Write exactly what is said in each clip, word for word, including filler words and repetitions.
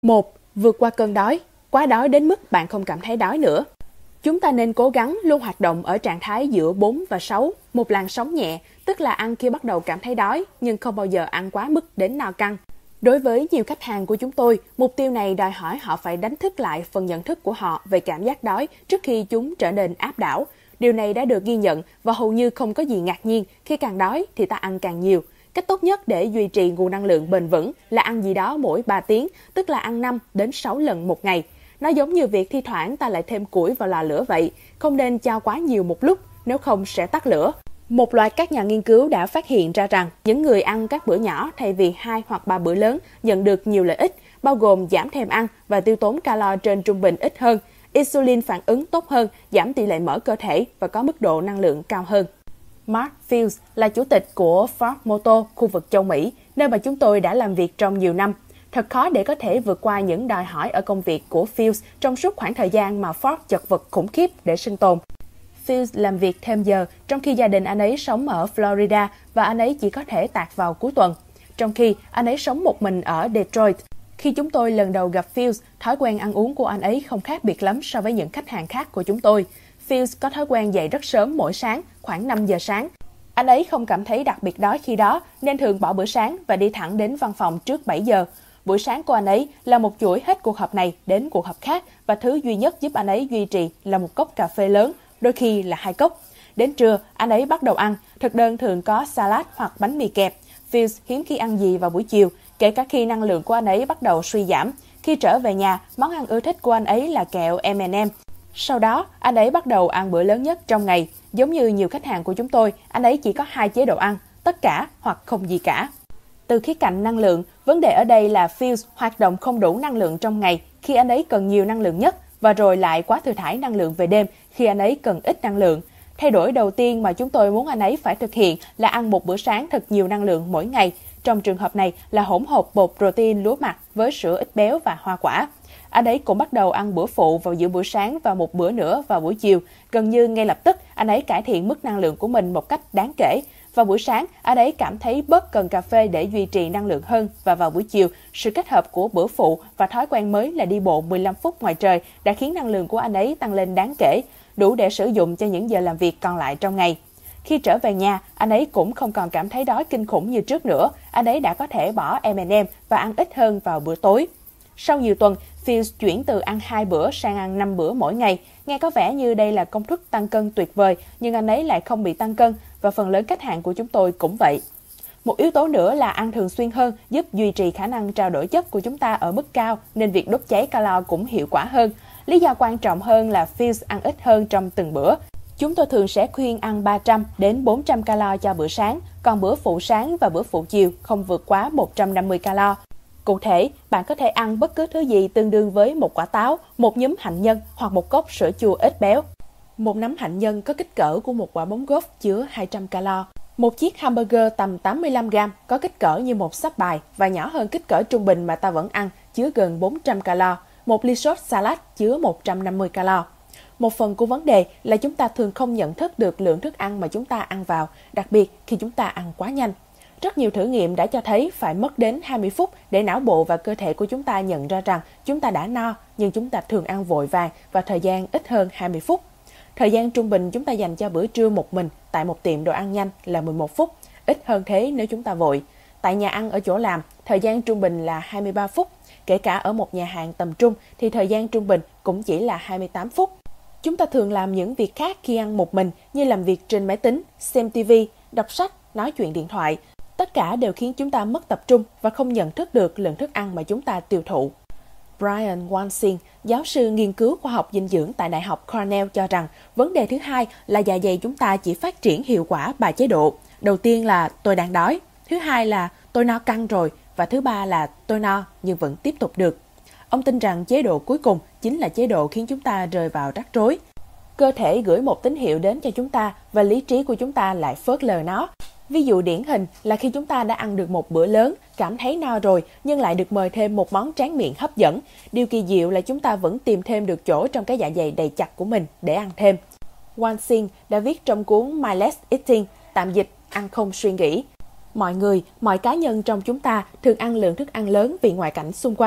một. Vượt qua cơn đói, quá đói đến mức bạn không cảm thấy đói nữa. Chúng ta nên cố gắng luôn hoạt động ở trạng thái giữa bốn và sáu, một làn sóng nhẹ, tức là ăn khi bắt đầu cảm thấy đói, nhưng không bao giờ ăn quá mức đến no căng. Đối với nhiều khách hàng của chúng tôi, mục tiêu này đòi hỏi họ phải đánh thức lại phần nhận thức của họ về cảm giác đói trước khi chúng trở nên áp đảo. Điều này đã được ghi nhận và hầu như không có gì ngạc nhiên, khi càng đói thì ta ăn càng nhiều. Cách tốt nhất để duy trì nguồn năng lượng bền vững là ăn gì đó mỗi ba tiếng, tức là ăn năm đến sáu lần một ngày. Nó giống như việc thi thoảng ta lại thêm củi vào lò lửa vậy, không nên cho quá nhiều một lúc, nếu không sẽ tắt lửa. Một loạt các nhà nghiên cứu đã phát hiện ra rằng những người ăn các bữa nhỏ thay vì hai hoặc ba bữa lớn nhận được nhiều lợi ích, bao gồm giảm thèm ăn và tiêu tốn calo trên trung bình ít hơn, insulin phản ứng tốt hơn, giảm tỷ lệ mỡ cơ thể và có mức độ năng lượng cao hơn. Mark Fields là chủ tịch của Ford Motor khu vực châu Mỹ, nơi mà chúng tôi đã làm việc trong nhiều năm. Thật khó để có thể vượt qua những đòi hỏi ở công việc của Fields trong suốt khoảng thời gian mà Ford chật vật khủng khiếp để sinh tồn. Fields làm việc thêm giờ, trong khi gia đình anh ấy sống ở Florida và anh ấy chỉ có thể tạt vào cuối tuần. Trong khi anh ấy sống một mình ở Detroit. Khi chúng tôi lần đầu gặp Fields, thói quen ăn uống của anh ấy không khác biệt lắm so với những khách hàng khác của chúng tôi. Fields có thói quen dậy rất sớm mỗi sáng, khoảng năm giờ sáng. Anh ấy không cảm thấy đặc biệt đói khi đó, nên thường bỏ bữa sáng và đi thẳng đến văn phòng trước bảy giờ. Buổi sáng của anh ấy là một chuỗi hết cuộc họp này đến cuộc họp khác, và thứ duy nhất giúp anh ấy duy trì là một cốc cà phê lớn, đôi khi là hai cốc. Đến trưa, anh ấy bắt đầu ăn, thực đơn thường có salad hoặc bánh mì kẹp. Fields hiếm khi ăn gì vào buổi chiều, kể cả khi năng lượng của anh ấy bắt đầu suy giảm. Khi trở về nhà, món ăn ưa thích của anh ấy là kẹo em and em. Sau đó, anh ấy bắt đầu ăn bữa lớn nhất trong ngày. Giống như nhiều khách hàng của chúng tôi, anh ấy chỉ có hai chế độ ăn, tất cả hoặc không gì cả. Từ khía cạnh năng lượng, vấn đề ở đây là Fields hoạt động không đủ năng lượng trong ngày khi anh ấy cần nhiều năng lượng nhất, và rồi lại quá thừa thãi năng lượng về đêm khi anh ấy cần ít năng lượng. Thay đổi đầu tiên mà chúng tôi muốn anh ấy phải thực hiện là ăn một bữa sáng thật nhiều năng lượng mỗi ngày. Trong trường hợp này là hỗn hợp bột protein lúa mạch với sữa ít béo và hoa quả. Anh ấy cũng bắt đầu ăn bữa phụ vào giữa bữa sáng và một bữa nữa vào buổi chiều. Gần như ngay lập tức, anh ấy cải thiện mức năng lượng của mình một cách đáng kể. Vào buổi sáng, anh ấy cảm thấy bớt cần cà phê để duy trì năng lượng hơn, và vào buổi chiều, sự kết hợp của bữa phụ và thói quen mới là đi bộ mười lăm phút ngoài trời đã khiến năng lượng của anh ấy tăng lên đáng kể, đủ để sử dụng cho những giờ làm việc còn lại trong ngày. Khi trở về nhà, anh ấy cũng không còn cảm thấy đói kinh khủng như trước nữa. Anh ấy đã có thể bỏ em and em và ăn ít hơn vào bữa tối. Sau nhiều tuần, Fields chuyển từ ăn hai bữa sang ăn năm bữa mỗi ngày. Nghe có vẻ như đây là công thức tăng cân tuyệt vời, nhưng anh ấy lại không bị tăng cân, và phần lớn khách hàng của chúng tôi cũng vậy. Một yếu tố nữa là ăn thường xuyên hơn giúp duy trì khả năng trao đổi chất của chúng ta ở mức cao, nên việc đốt cháy calo cũng hiệu quả hơn. Lý do quan trọng hơn là Fields ăn ít hơn trong từng bữa. Chúng tôi thường sẽ khuyên ăn ba trăm đến bốn trăm calo cho bữa sáng, còn bữa phụ sáng và bữa phụ chiều không vượt quá một trăm năm mươi calo. Cụ thể, bạn có thể ăn bất cứ thứ gì tương đương với một quả táo, một nhúm hạnh nhân hoặc một cốc sữa chua ít béo. Một nắm hạnh nhân có kích cỡ của một quả bóng golf chứa hai trăm calo. Một chiếc hamburger tầm tám mươi lăm gam có kích cỡ như một sắp bài và nhỏ hơn kích cỡ trung bình mà ta vẫn ăn, chứa gần bốn trăm calo. Một ly sốt salad chứa một trăm năm mươi calo. Một phần của vấn đề là chúng ta thường không nhận thức được lượng thức ăn mà chúng ta ăn vào, đặc biệt khi chúng ta ăn quá nhanh. Rất nhiều thử nghiệm đã cho thấy phải mất đến hai mươi phút để não bộ và cơ thể của chúng ta nhận ra rằng chúng ta đã no, nhưng chúng ta thường ăn vội vàng và thời gian ít hơn hai mươi phút. Thời gian trung bình chúng ta dành cho bữa trưa một mình tại một tiệm đồ ăn nhanh là mười một phút, ít hơn thế nếu chúng ta vội. Tại nhà ăn ở chỗ làm, thời gian trung bình là hai mươi ba phút. Kể cả ở một nhà hàng tầm trung thì thời gian trung bình cũng chỉ là hai mươi tám phút. Chúng ta thường làm những việc khác khi ăn một mình, như làm việc trên máy tính, xem ti vi, đọc sách, nói chuyện điện thoại. Tất cả đều khiến chúng ta mất tập trung và không nhận thức được lượng thức ăn mà chúng ta tiêu thụ. Brian Wansing, giáo sư nghiên cứu khoa học dinh dưỡng tại Đại học Cornell cho rằng vấn đề thứ hai là dạ dày chúng ta chỉ phát triển hiệu quả ba chế độ. Đầu tiên là tôi đang đói, thứ hai là tôi no căng rồi, và thứ ba là tôi no nhưng vẫn tiếp tục được. Ông tin rằng chế độ cuối cùng chính là chế độ khiến chúng ta rơi vào rắc rối. Cơ thể gửi một tín hiệu đến cho chúng ta và lý trí của chúng ta lại phớt lờ nó. Ví dụ điển hình là khi chúng ta đã ăn được một bữa lớn, cảm thấy no rồi nhưng lại được mời thêm một món tráng miệng hấp dẫn. Điều kỳ diệu là chúng ta vẫn tìm thêm được chỗ trong cái dạ dày đầy chặt của mình để ăn thêm. Wansing đã viết trong cuốn Mindless Eating, tạm dịch ăn không suy nghĩ. Mọi người, mọi cá nhân trong chúng ta thường ăn lượng thức ăn lớn vì ngoại cảnh xung quanh. Chúng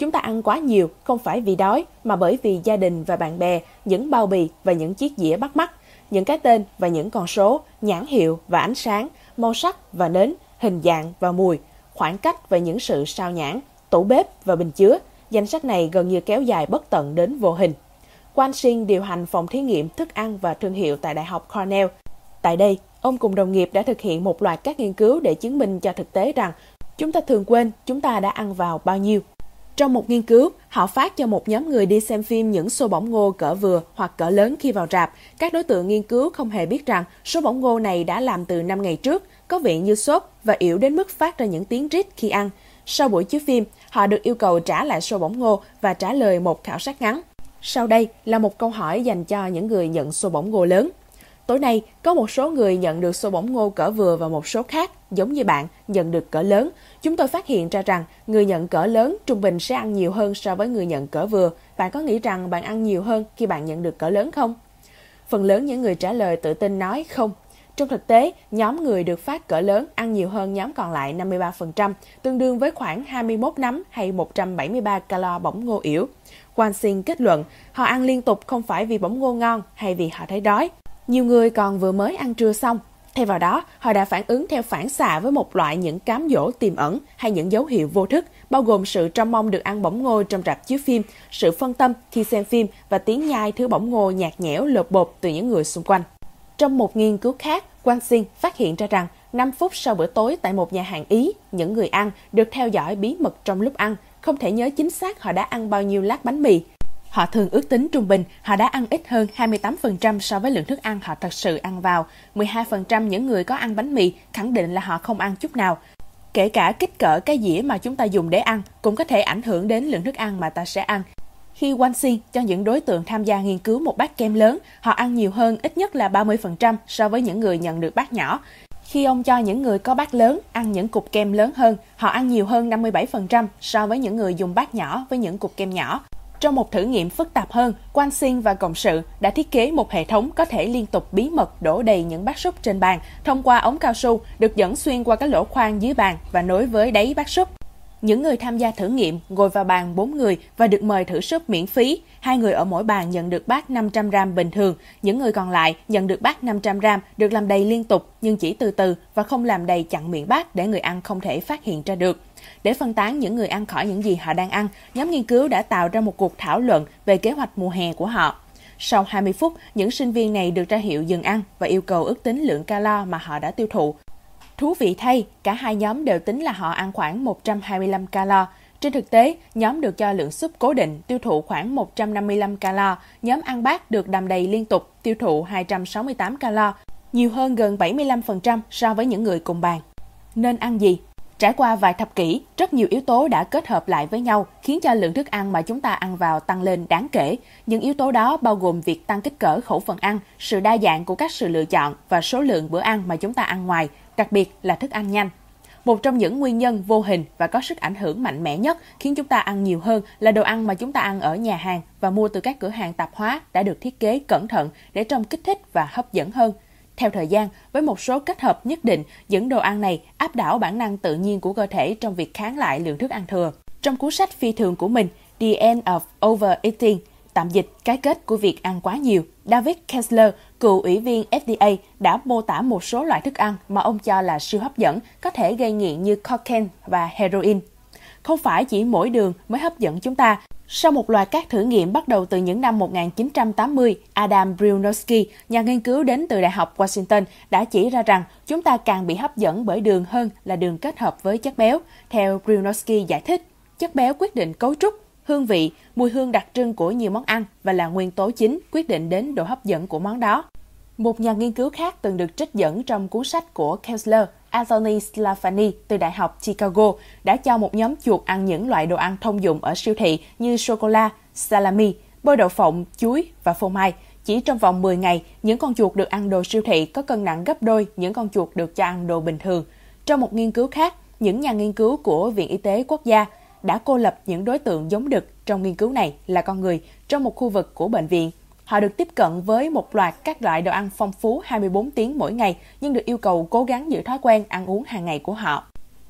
Chúng ta ăn quá nhiều không phải vì đói mà bởi vì gia đình và bạn bè, những bao bì và những chiếc dĩa bắt mắt, những cái tên và những con số, nhãn hiệu và ánh sáng, màu sắc và nến, hình dạng và mùi, khoảng cách và những sự sao nhãng, tủ bếp và bình chứa. Danh sách này gần như kéo dài bất tận đến vô hình. Quan Sinh điều hành phòng thí nghiệm thức ăn và thương hiệu tại Đại học Cornell. Tại đây, ông cùng đồng nghiệp đã thực hiện một loạt các nghiên cứu để chứng minh cho thực tế rằng chúng ta thường quên chúng ta đã ăn vào bao nhiêu. Trong một nghiên cứu, họ phát cho một nhóm người đi xem phim những xô bỏng ngô cỡ vừa hoặc cỡ lớn khi vào rạp. Các đối tượng nghiên cứu không hề biết rằng số bỏng ngô này đã làm từ năm ngày trước, có vị như xốp và yếu đến mức phát ra những tiếng rít khi ăn. Sau buổi chiếu phim, họ được yêu cầu trả lại xô bỏng ngô và trả lời một khảo sát ngắn. Sau đây là một câu hỏi dành cho những người nhận xô bỏng ngô lớn. Tối nay, có một số người nhận được xô bỏng ngô cỡ vừa và một số khác, giống như bạn, nhận được cỡ lớn. Chúng tôi phát hiện ra rằng người nhận cỡ lớn trung bình sẽ ăn nhiều hơn so với người nhận cỡ vừa. Bạn có nghĩ rằng bạn ăn nhiều hơn khi bạn nhận được cỡ lớn không? Phần lớn những người trả lời tự tin nói không. Trong thực tế, nhóm người được phát cỡ lớn ăn nhiều hơn nhóm còn lại năm mươi ba phần trăm, tương đương với khoảng hai mươi mốt nắm hay một trăm bảy mươi ba calo bỏng ngô yểu. Quan Sinh kết luận, họ ăn liên tục không phải vì bỏng ngô ngon hay vì họ thấy đói. Nhiều người còn vừa mới ăn trưa xong. Thay vào đó, họ đã phản ứng theo phản xạ với một loại những cám dỗ tiềm ẩn hay những dấu hiệu vô thức, bao gồm sự trông mong được ăn bỏng ngô trong rạp chiếu phim, sự phân tâm khi xem phim và tiếng nhai thứ bỏng ngô nhạt nhẽo lột bột từ những người xung quanh. Trong một nghiên cứu khác, Quan Sinh phát hiện ra rằng năm phút sau bữa tối tại một nhà hàng Ý, những người ăn được theo dõi bí mật trong lúc ăn, không thể nhớ chính xác họ đã ăn bao nhiêu lát bánh mì. Họ thường ước tính trung bình họ đã ăn ít hơn hai mươi tám phần trăm so với lượng thức ăn họ thật sự ăn vào. mười hai phần trăm những người có ăn bánh mì khẳng định là họ không ăn chút nào. Kể cả kích cỡ cái dĩa mà chúng ta dùng để ăn cũng có thể ảnh hưởng đến lượng thức ăn mà ta sẽ ăn. Khi Quan Sinh cho những đối tượng tham gia nghiên cứu một bát kem lớn, họ ăn nhiều hơn ít nhất là ba mươi phần trăm so với những người nhận được bát nhỏ. Khi ông cho những người có bát lớn ăn những cục kem lớn hơn, họ ăn nhiều hơn năm mươi bảy phần trăm so với những người dùng bát nhỏ với những cục kem nhỏ. Trong một thử nghiệm phức tạp hơn, Quan Sinh và cộng sự đã thiết kế một hệ thống có thể liên tục bí mật đổ đầy những bát súp trên bàn thông qua ống cao su được dẫn xuyên qua các lỗ khoan dưới bàn và nối với đáy bát súp. Những người tham gia thử nghiệm ngồi vào bàn bốn người và được mời thử súp miễn phí. Hai người ở mỗi bàn nhận được bát năm trăm gram bình thường, những người còn lại nhận được bát năm trăm gram được làm đầy liên tục nhưng chỉ từ từ và không làm đầy chặn miệng bát để người ăn không thể phát hiện ra được. Để phân tán những người ăn khỏi những gì họ đang ăn, nhóm nghiên cứu đã tạo ra một cuộc thảo luận về kế hoạch mùa hè của họ. Sau hai mươi phút, những sinh viên này được ra hiệu dừng ăn và yêu cầu ước tính lượng calo mà họ đã tiêu thụ. Thú vị thay, cả hai nhóm đều tính là họ ăn khoảng một trăm hai mươi lăm calo. Trên thực tế, nhóm được cho lượng súp cố định tiêu thụ khoảng một trăm năm mươi lăm calo, nhóm ăn bát được đầm đầy liên tục tiêu thụ hai trăm sáu mươi tám calo, nhiều hơn gần bảy mươi lăm phần trăm so với những người cùng bàn. Nên ăn gì? Trải qua vài thập kỷ, rất nhiều yếu tố đã kết hợp lại với nhau khiến cho lượng thức ăn mà chúng ta ăn vào tăng lên đáng kể. Những yếu tố đó bao gồm việc tăng kích cỡ khẩu phần ăn, sự đa dạng của các sự lựa chọn và số lượng bữa ăn mà chúng ta ăn ngoài, đặc biệt là thức ăn nhanh. Một trong những nguyên nhân vô hình và có sức ảnh hưởng mạnh mẽ nhất khiến chúng ta ăn nhiều hơn là đồ ăn mà chúng ta ăn ở nhà hàng và mua từ các cửa hàng tạp hóa đã được thiết kế cẩn thận để trông kích thích và hấp dẫn hơn. Theo thời gian, với một số kết hợp nhất định, những đồ ăn này áp đảo bản năng tự nhiên của cơ thể trong việc kháng lại lượng thức ăn thừa. Trong cuốn sách phi thường của mình, The End of Overeating, tạm dịch cái kết của việc ăn quá nhiều, David Kessler, cựu ủy viên F D A, đã mô tả một số loại thức ăn mà ông cho là siêu hấp dẫn, có thể gây nghiện như cocaine và heroin. Không phải chỉ mỗi đường mới hấp dẫn chúng ta. Sau một loạt các thử nghiệm bắt đầu từ những năm một nghìn chín trăm tám mươi, Adam Brzezowski, nhà nghiên cứu đến từ Đại học Washington, đã chỉ ra rằng chúng ta càng bị hấp dẫn bởi đường hơn là đường kết hợp với chất béo. Theo Brzezowski giải thích, chất béo quyết định cấu trúc, hương vị, mùi hương đặc trưng của nhiều món ăn và là nguyên tố chính quyết định đến độ hấp dẫn của món đó. Một nhà nghiên cứu khác từng được trích dẫn trong cuốn sách của Kessler, Anthony Sclafani từ Đại học Chicago, đã cho một nhóm chuột ăn những loại đồ ăn thông dụng ở siêu thị như sô-cô-la, salami, bơ đậu phộng, chuối và phô mai. Chỉ trong vòng mười ngày, những con chuột được ăn đồ siêu thị có cân nặng gấp đôi những con chuột được cho ăn đồ bình thường. Trong một nghiên cứu khác, những nhà nghiên cứu của Viện Y tế Quốc gia đã cô lập những đối tượng giống đực trong nghiên cứu này là con người trong một khu vực của bệnh viện. Họ được tiếp cận với một loạt các loại đồ ăn phong phú hai mươi bốn tiếng mỗi ngày, nhưng được yêu cầu cố gắng giữ thói quen ăn uống hàng ngày của họ.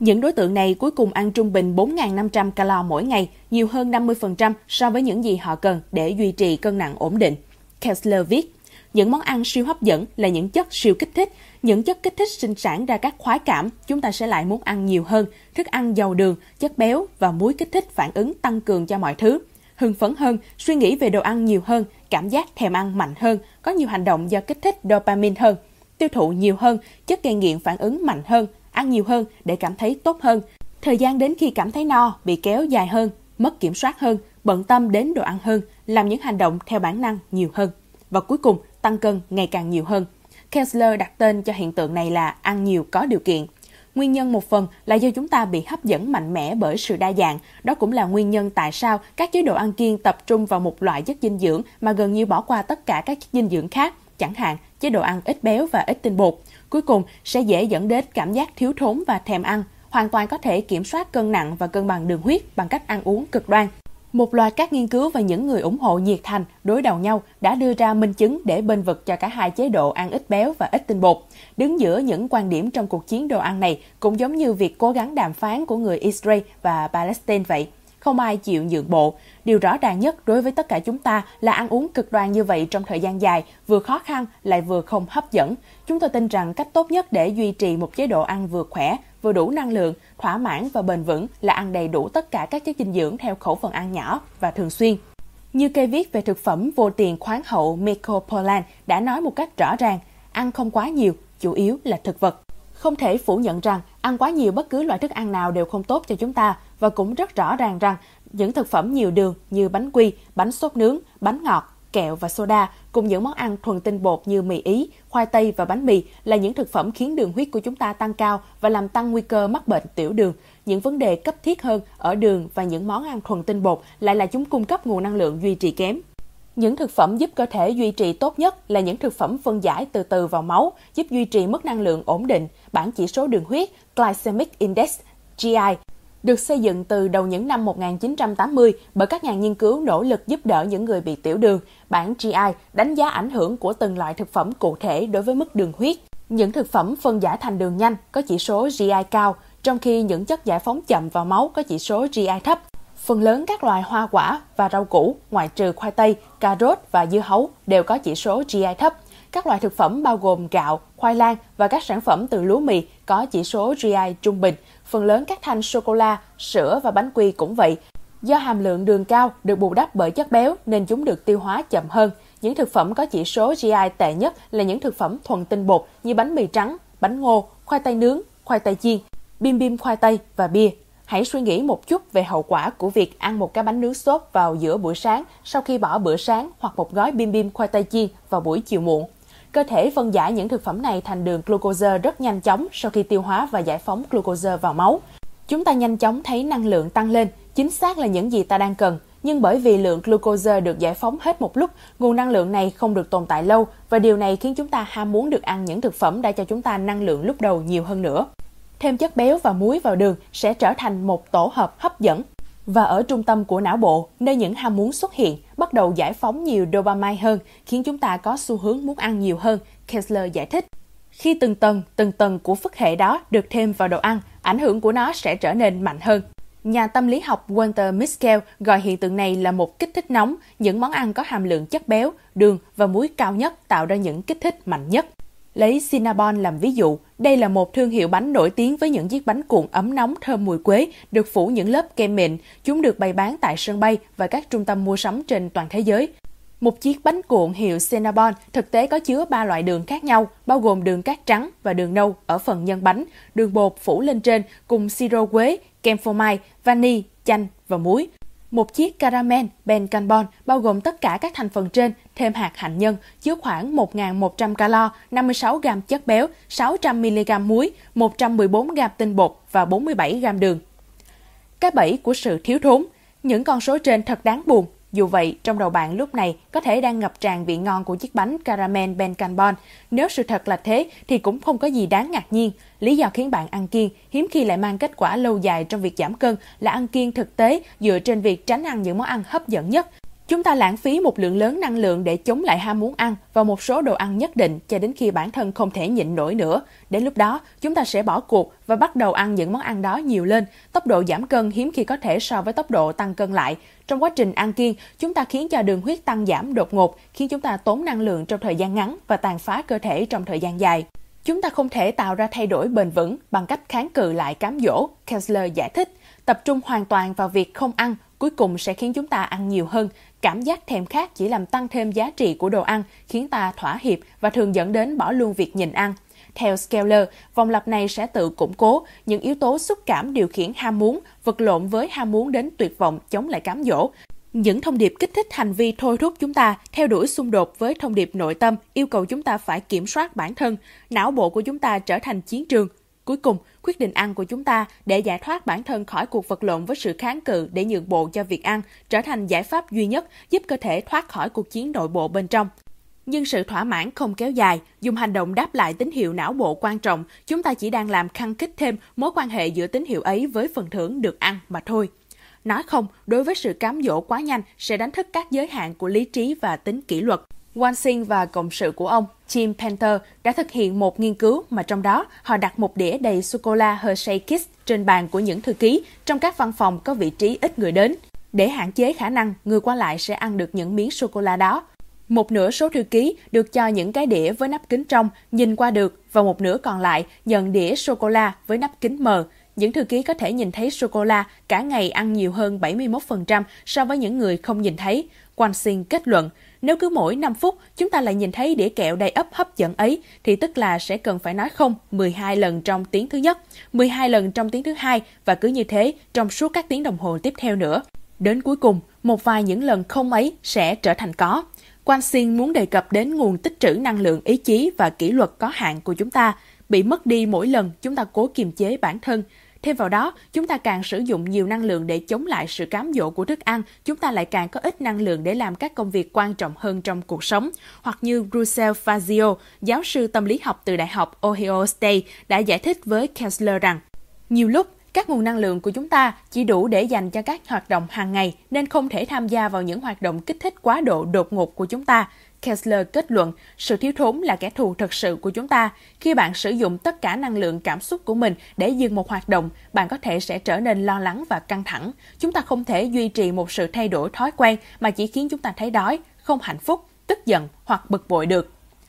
Những đối tượng này cuối cùng ăn trung bình bốn nghìn năm trăm calo mỗi ngày, nhiều hơn năm mươi phần trăm so với những gì họ cần để duy trì cân nặng ổn định. Kessler viết, những món ăn siêu hấp dẫn là những chất siêu kích thích. Những chất kích thích sinh sản ra các khoái cảm, chúng ta sẽ lại muốn ăn nhiều hơn. Thức ăn giàu đường, chất béo và muối kích thích phản ứng tăng cường cho mọi thứ. Hưng phấn hơn, suy nghĩ về đồ ăn nhiều hơn, cảm giác thèm ăn mạnh hơn, có nhiều hành động do kích thích dopamine hơn, tiêu thụ nhiều hơn, chất gây nghiện phản ứng mạnh hơn, ăn nhiều hơn để cảm thấy tốt hơn. Thời gian đến khi cảm thấy no bị kéo dài hơn, mất kiểm soát hơn, bận tâm đến đồ ăn hơn, làm những hành động theo bản năng nhiều hơn. Và cuối cùng, tăng cân ngày càng nhiều hơn. Kessler đặt tên cho hiện tượng này là ăn nhiều có điều kiện. Nguyên nhân một phần là do chúng ta bị hấp dẫn mạnh mẽ bởi sự đa dạng. Đó cũng là nguyên nhân tại sao các chế độ ăn kiêng tập trung vào một loại chất dinh dưỡng mà gần như bỏ qua tất cả các chất dinh dưỡng khác, chẳng hạn chế độ ăn ít béo và ít tinh bột. Cuối cùng sẽ dễ dẫn đến cảm giác thiếu thốn và thèm ăn. Hoàn toàn có thể kiểm soát cân nặng và cân bằng đường huyết bằng cách ăn uống cực đoan. Một loạt các nghiên cứu và những người ủng hộ nhiệt thành đối đầu nhau đã đưa ra minh chứng để bênh vực cho cả hai chế độ ăn ít béo và ít tinh bột. Đứng giữa những quan điểm trong cuộc chiến đồ ăn này cũng giống như việc cố gắng đàm phán của người Israel và Palestine vậy. Không ai chịu nhượng bộ. Điều rõ ràng nhất đối với tất cả chúng ta là ăn uống cực đoan như vậy trong thời gian dài, vừa khó khăn lại vừa không hấp dẫn. Chúng tôi tin rằng cách tốt nhất để duy trì một chế độ ăn vừa khỏe, vừa đủ năng lượng, thỏa mãn và bền vững là ăn đầy đủ tất cả các chất dinh dưỡng theo khẩu phần ăn nhỏ và thường xuyên. Như cây viết về thực phẩm vô tiền khoáng hậu Michael Pollan đã nói một cách rõ ràng, ăn không quá nhiều, chủ yếu là thực vật. Không thể phủ nhận rằng ăn quá nhiều bất cứ loại thức ăn nào đều không tốt cho chúng ta, và cũng rất rõ ràng rằng những thực phẩm nhiều đường như bánh quy, bánh sốt nướng, bánh ngọt, kẹo và soda cùng những món ăn thuần tinh bột như mì Ý, khoai tây và bánh mì là những thực phẩm khiến đường huyết của chúng ta tăng cao và làm tăng nguy cơ mắc bệnh tiểu đường. Những vấn đề cấp thiết hơn ở đường và những món ăn thuần tinh bột lại là chúng cung cấp nguồn năng lượng duy trì kém. Những thực phẩm giúp cơ thể duy trì tốt nhất là những thực phẩm phân giải từ từ vào máu, giúp duy trì mức năng lượng ổn định. Bảng chỉ số đường huyết Glycemic Index G I được xây dựng từ đầu những năm một nghìn chín trăm tám mươi bởi các nhà nghiên cứu nỗ lực giúp đỡ những người bị tiểu đường. Bảng G I đánh giá ảnh hưởng của từng loại thực phẩm cụ thể đối với mức đường huyết. Những thực phẩm phân giải thành đường nhanh có chỉ số G I cao, trong khi những chất giải phóng chậm vào máu có chỉ số G I thấp. Phần lớn các loài hoa quả và rau củ, ngoại trừ khoai tây, cà rốt và dưa hấu, đều có chỉ số G I thấp. Các loại thực phẩm bao gồm gạo, khoai lang và các sản phẩm từ lúa mì có chỉ số G I trung bình. Phần lớn các thanh sô-cô-la, sữa và bánh quy cũng vậy. Do hàm lượng đường cao được bù đắp bởi chất béo nên chúng được tiêu hóa chậm hơn. Những thực phẩm có chỉ số G I tệ nhất là những thực phẩm thuần tinh bột như bánh mì trắng, bánh ngô, khoai tây nướng, khoai tây chiên, bim bim khoai tây và bia. Hãy suy nghĩ một chút về hậu quả của việc ăn một cái bánh nướng sốt vào giữa buổi sáng sau khi bỏ bữa sáng, hoặc một gói bim bim khoai tây chiên vào buổi chiều muộn. Cơ thể phân giải những thực phẩm này thành đường glucose rất nhanh chóng sau khi tiêu hóa và giải phóng glucose vào máu. Chúng ta nhanh chóng thấy năng lượng tăng lên, chính xác là những gì ta đang cần. Nhưng bởi vì lượng glucose được giải phóng hết một lúc, nguồn năng lượng này không được tồn tại lâu, và điều này khiến chúng ta ham muốn được ăn những thực phẩm đã cho chúng ta năng lượng lúc đầu nhiều hơn nữa. Thêm chất béo và muối vào đường sẽ trở thành một tổ hợp hấp dẫn. Và ở trung tâm của não bộ, nơi những ham muốn xuất hiện, bắt đầu giải phóng nhiều dopamine hơn, khiến chúng ta có xu hướng muốn ăn nhiều hơn, Kessler giải thích. Khi từng tầng, từng tầng của phức hệ đó được thêm vào đồ ăn, ảnh hưởng của nó sẽ trở nên mạnh hơn. Nhà tâm lý học Walter Mischel gọi hiện tượng này là một kích thích nóng. Những món ăn có hàm lượng chất béo, đường và muối cao nhất tạo ra những kích thích mạnh nhất. Lấy Cinnabon làm ví dụ, đây là một thương hiệu bánh nổi tiếng với những chiếc bánh cuộn ấm nóng thơm mùi quế, được phủ những lớp kem mịn. Chúng được bày bán tại sân bay và các trung tâm mua sắm trên toàn thế giới. Một chiếc bánh cuộn hiệu Cinnabon thực tế có chứa ba loại đường khác nhau, bao gồm đường cát trắng và đường nâu ở phần nhân bánh, đường bột phủ lên trên cùng siro quế, kem phô mai, vani, chanh và muối. Một chiếc caramel Bencanbon bao gồm tất cả các thành phần trên, thêm hạt hạnh nhân, chứa khoảng một nghìn một trăm calo, năm mươi sáu gam chất béo, sáu trăm mi-li-gam muối, một trăm mười bốn gam tinh bột và bốn mươi bảy gam đường. Cái bẫy của sự thiếu thốn. Những con số trên thật đáng buồn. Dù vậy, trong đầu bạn lúc này có thể đang ngập tràn vị ngon của chiếc bánh caramel Bencanbon. Nếu sự thật là thế thì cũng không có gì đáng ngạc nhiên. Lý do khiến bạn ăn kiêng hiếm khi lại mang kết quả lâu dài trong việc giảm cân là ăn kiêng thực tế dựa trên việc tránh ăn những món ăn hấp dẫn nhất. Chúng ta lãng phí một lượng lớn năng lượng để chống lại ham muốn ăn vào một số đồ ăn nhất định cho đến khi bản thân không thể nhịn nổi nữa. Đến lúc đó, chúng ta sẽ bỏ cuộc và bắt đầu ăn những món ăn đó nhiều lên. Tốc độ giảm cân hiếm khi có thể so với tốc độ tăng cân lại. Trong quá trình ăn kiêng, chúng ta khiến cho đường huyết tăng giảm đột ngột, khiến chúng ta tốn năng lượng trong thời gian ngắn và tàn phá cơ thể trong thời gian dài. Chúng ta không thể tạo ra thay đổi bền vững bằng cách kháng cự lại cám dỗ, Kessler giải thích. Tập trung hoàn toàn vào việc không ăn, cuối cùng sẽ khiến chúng ta ăn nhiều hơn. Cảm giác thèm khát chỉ làm tăng thêm giá trị của đồ ăn, khiến ta thỏa hiệp và thường dẫn đến bỏ luôn việc nhịn ăn. Theo Skeller, vòng lặp này sẽ tự củng cố những yếu tố xúc cảm điều khiển ham muốn, vật lộn với ham muốn đến tuyệt vọng chống lại cám dỗ. Những thông điệp kích thích hành vi thôi thúc chúng ta theo đuổi xung đột với thông điệp nội tâm yêu cầu chúng ta phải kiểm soát bản thân. Não bộ của chúng ta trở thành chiến trường. Cuối cùng, quyết định ăn của chúng ta để giải thoát bản thân khỏi cuộc vật lộn với sự kháng cự để nhượng bộ cho việc ăn trở thành giải pháp duy nhất giúp cơ thể thoát khỏi cuộc chiến nội bộ bên trong. Nhưng sự thỏa mãn không kéo dài, dùng hành động đáp lại tín hiệu não bộ quan trọng, chúng ta chỉ đang làm khăng khít thêm mối quan hệ giữa tín hiệu ấy với phần thưởng được ăn mà thôi. Nói không đối với sự cám dỗ quá nhanh sẽ đánh thức các giới hạn của lý trí và tính kỷ luật. Wansing và cộng sự của ông, Jim Panther, đã thực hiện một nghiên cứu mà trong đó họ đặt một đĩa đầy sô-cô-la Hershey Kiss trên bàn của những thư ký trong các văn phòng có vị trí ít người đến, để hạn chế khả năng người qua lại sẽ ăn được những miếng sô-cô-la đó. Một nửa số thư ký được cho những cái đĩa với nắp kính trong, nhìn qua được, và một nửa còn lại nhận đĩa sô-cô-la với nắp kính mờ. Những thư ký có thể nhìn thấy sô-cô-la cả ngày ăn nhiều hơn bảy mươi mốt phần trăm so với những người không nhìn thấy. Wansing kết luận, nếu cứ mỗi năm phút chúng ta lại nhìn thấy đĩa kẹo đầy ắp hấp dẫn ấy, thì tức là sẽ cần phải nói không mười hai lần trong tiếng thứ nhất, mười hai lần trong tiếng thứ hai và cứ như thế trong suốt các tiếng đồng hồ tiếp theo nữa. Đến cuối cùng, một vài những lần không ấy sẽ trở thành có. Wansing muốn đề cập đến nguồn tích trữ năng lượng ý chí và kỷ luật có hạn của chúng ta, bị mất đi mỗi lần chúng ta cố kiềm chế bản thân. Thêm vào đó, chúng ta càng sử dụng nhiều năng lượng để chống lại sự cám dỗ của thức ăn, chúng ta lại càng có ít năng lượng để làm các công việc quan trọng hơn trong cuộc sống. Hoặc như Russell Fazio, giáo sư tâm lý học từ Đại học Ohio State, đã giải thích với Kessler rằng, nhiều lúc, các nguồn năng lượng của chúng ta chỉ đủ để dành cho các hoạt động hàng ngày nên không thể tham gia vào những hoạt động kích thích quá độ đột ngột của chúng ta. Kessler kết luận, sự thiếu thốn là kẻ thù thực sự của chúng ta. Khi bạn sử dụng tất cả năng lượng cảm xúc của mình để dừng một hoạt động, bạn có thể sẽ trở nên lo lắng và căng thẳng. Chúng ta không thể duy trì một sự thay đổi thói quen mà chỉ khiến chúng ta thấy đói, không hạnh phúc, tức giận hoặc bực bội được.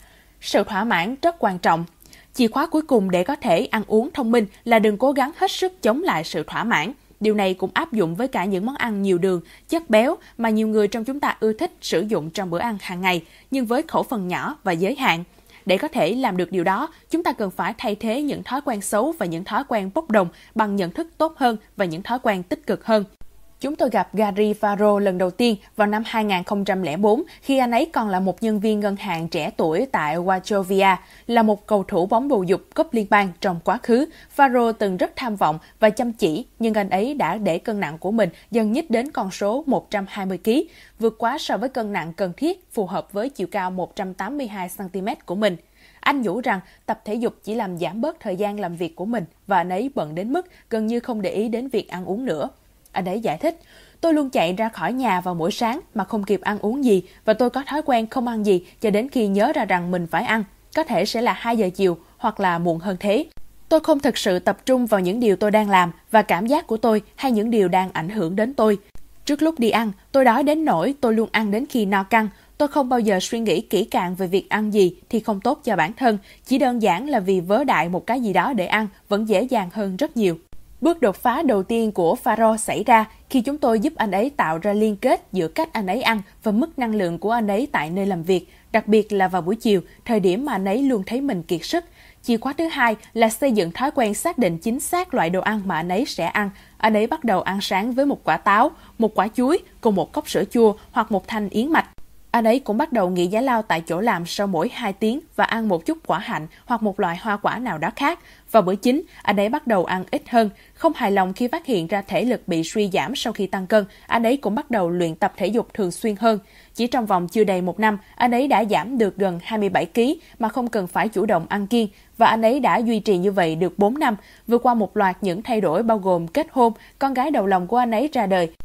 Sự thỏa mãn rất quan trọng. Chìa khóa cuối cùng để có thể ăn uống thông minh là đừng cố gắng hết sức chống lại sự thỏa mãn. Điều này cũng áp dụng với cả những món ăn nhiều đường, chất béo mà nhiều người trong chúng ta ưa thích sử dụng trong bữa ăn hàng ngày, nhưng với khẩu phần nhỏ và giới hạn. Để có thể làm được điều đó, chúng ta cần phải thay thế những thói quen xấu và những thói quen bốc đồng bằng nhận thức tốt hơn và những thói quen tích cực hơn. Chúng tôi gặp Gary Farrow lần đầu tiên vào năm hai nghìn không trăm lẻ bốn khi anh ấy còn là một nhân viên ngân hàng trẻ tuổi tại Wachovia, là một cầu thủ bóng bầu dục cấp liên bang trong quá khứ. Farrow từng rất tham vọng và chăm chỉ, nhưng anh ấy đã để cân nặng của mình dần nhích đến con số một trăm hai mươi ki lô gam, vượt quá so với cân nặng cần thiết phù hợp với chiều cao một trăm tám mươi hai xăng ti mét của mình. Anh nhủ rằng tập thể dục chỉ làm giảm bớt thời gian làm việc của mình và anh ấy bận đến mức gần như không để ý đến việc ăn uống nữa. Anh ấy giải thích, tôi luôn chạy ra khỏi nhà vào mỗi sáng mà không kịp ăn uống gì và tôi có thói quen không ăn gì cho đến khi nhớ ra rằng mình phải ăn, có thể sẽ là hai giờ chiều hoặc là muộn hơn thế. Tôi không thực sự tập trung vào những điều tôi đang làm và cảm giác của tôi hay những điều đang ảnh hưởng đến tôi. Trước lúc đi ăn, tôi đói đến nỗi tôi luôn ăn đến khi no căng. Tôi không bao giờ suy nghĩ kỹ càng về việc ăn gì thì không tốt cho bản thân, chỉ đơn giản là vì vớ đại một cái gì đó để ăn vẫn dễ dàng hơn rất nhiều. Bước đột phá đầu tiên của Farrow xảy ra khi chúng tôi giúp anh ấy tạo ra liên kết giữa cách anh ấy ăn và mức năng lượng của anh ấy tại nơi làm việc, đặc biệt là vào buổi chiều, thời điểm mà anh ấy luôn thấy mình kiệt sức. Chìa khóa thứ hai là xây dựng thói quen xác định chính xác loại đồ ăn mà anh ấy sẽ ăn. Anh ấy bắt đầu ăn sáng với một quả táo, một quả chuối cùng một cốc sữa chua hoặc một thanh yến mạch. Anh ấy cũng bắt đầu nghỉ giải lao tại chỗ làm sau mỗi hai tiếng và ăn một chút quả hạnh hoặc một loại hoa quả nào đó khác. Vào bữa chính, anh ấy bắt đầu ăn ít hơn. Không hài lòng khi phát hiện ra thể lực bị suy giảm sau khi tăng cân, anh ấy cũng bắt đầu luyện tập thể dục thường xuyên hơn. Chỉ trong vòng chưa đầy một năm, anh ấy đã giảm được gần hai mươi bảy ki lô gam mà không cần phải chủ động ăn kiêng. Và anh ấy đã duy trì như vậy được bốn năm, vượt qua một loạt những thay đổi bao gồm kết hôn, con gái đầu lòng của anh ấy ra đời,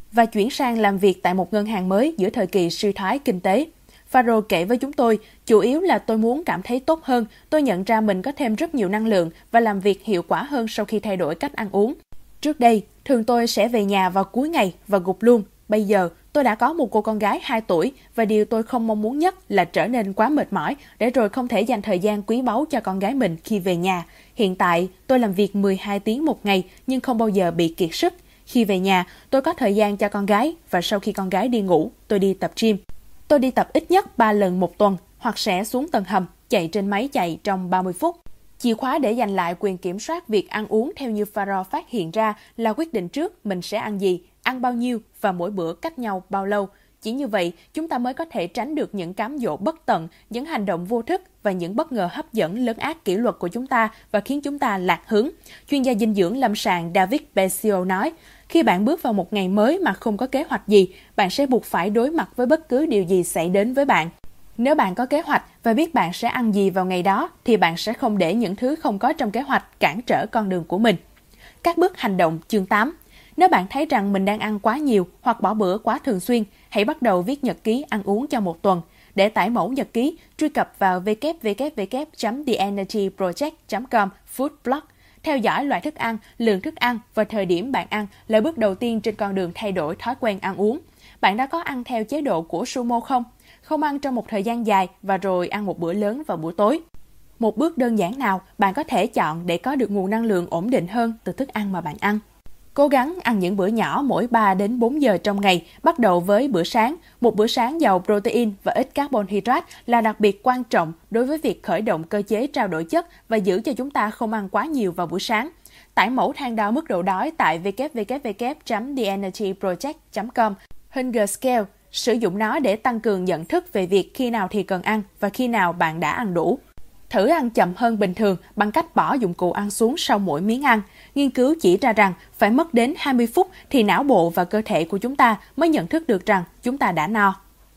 và chuyển sang làm việc tại một ngân hàng mới giữa thời kỳ suy thoái kinh tế. Faro kể với chúng tôi, chủ yếu là tôi muốn cảm thấy tốt hơn, tôi nhận ra mình có thêm rất nhiều năng lượng và làm việc hiệu quả hơn sau khi thay đổi cách ăn uống. Trước đây, thường tôi sẽ về nhà vào cuối ngày và gục luôn. Bây giờ, tôi đã có một cô con gái hai tuổi và điều tôi không mong muốn nhất là trở nên quá mệt mỏi để rồi không thể dành thời gian quý báu cho con gái mình khi về nhà. Hiện tại, tôi làm việc mười hai tiếng một ngày nhưng không bao giờ bị kiệt sức. Khi về nhà, tôi có thời gian cho con gái và sau khi con gái đi ngủ, tôi đi tập gym. Tôi đi tập ít nhất ba lần một tuần hoặc sẽ xuống tầng hầm, chạy trên máy chạy trong ba mươi phút. Chìa khóa để giành lại quyền kiểm soát việc ăn uống theo như Faro phát hiện ra là quyết định trước mình sẽ ăn gì, ăn bao nhiêu và mỗi bữa cách nhau bao lâu. Chỉ như vậy, chúng ta mới có thể tránh được những cám dỗ bất tận, những hành động vô thức và những bất ngờ hấp dẫn lấn át kỷ luật của chúng ta và khiến chúng ta lạc hướng. Chuyên gia dinh dưỡng lâm sàng David Bezio nói, khi bạn bước vào một ngày mới mà không có kế hoạch gì, bạn sẽ buộc phải đối mặt với bất cứ điều gì xảy đến với bạn. Nếu bạn có kế hoạch và biết bạn sẽ ăn gì vào ngày đó, thì bạn sẽ không để những thứ không có trong kế hoạch cản trở con đường của mình. Các bước hành động chương tám. Nếu bạn thấy rằng mình đang ăn quá nhiều hoặc bỏ bữa quá thường xuyên, hãy bắt đầu viết nhật ký ăn uống cho một tuần. Để tải mẫu nhật ký, truy cập vào w w w chấm the energy project chấm com food blog. Theo dõi loại thức ăn, lượng thức ăn và thời điểm bạn ăn là bước đầu tiên trên con đường thay đổi thói quen ăn uống. Bạn đã có ăn theo chế độ của sumo không? Không ăn trong một thời gian dài và rồi ăn một bữa lớn vào buổi tối. Một bước đơn giản nào bạn có thể chọn để có được nguồn năng lượng ổn định hơn từ thức ăn mà bạn ăn? Cố gắng ăn những bữa nhỏ mỗi ba đến bốn giờ trong ngày, bắt đầu với bữa sáng. Một bữa sáng giàu protein và ít carbon hydrate là đặc biệt quan trọng đối với việc khởi động cơ chế trao đổi chất và giữ cho chúng ta không ăn quá nhiều vào buổi sáng. Tải mẫu thang đo mức độ đói tại w w w chấm the energy project chấm com. Hunger Scale, sử dụng nó để tăng cường nhận thức về việc khi nào thì cần ăn và khi nào bạn đã ăn đủ. Thử ăn chậm hơn bình thường bằng cách bỏ dụng cụ ăn xuống sau mỗi miếng ăn. Nghiên cứu chỉ ra rằng phải mất đến hai mươi phút thì não bộ và cơ thể của chúng ta mới nhận thức được rằng chúng ta đã no.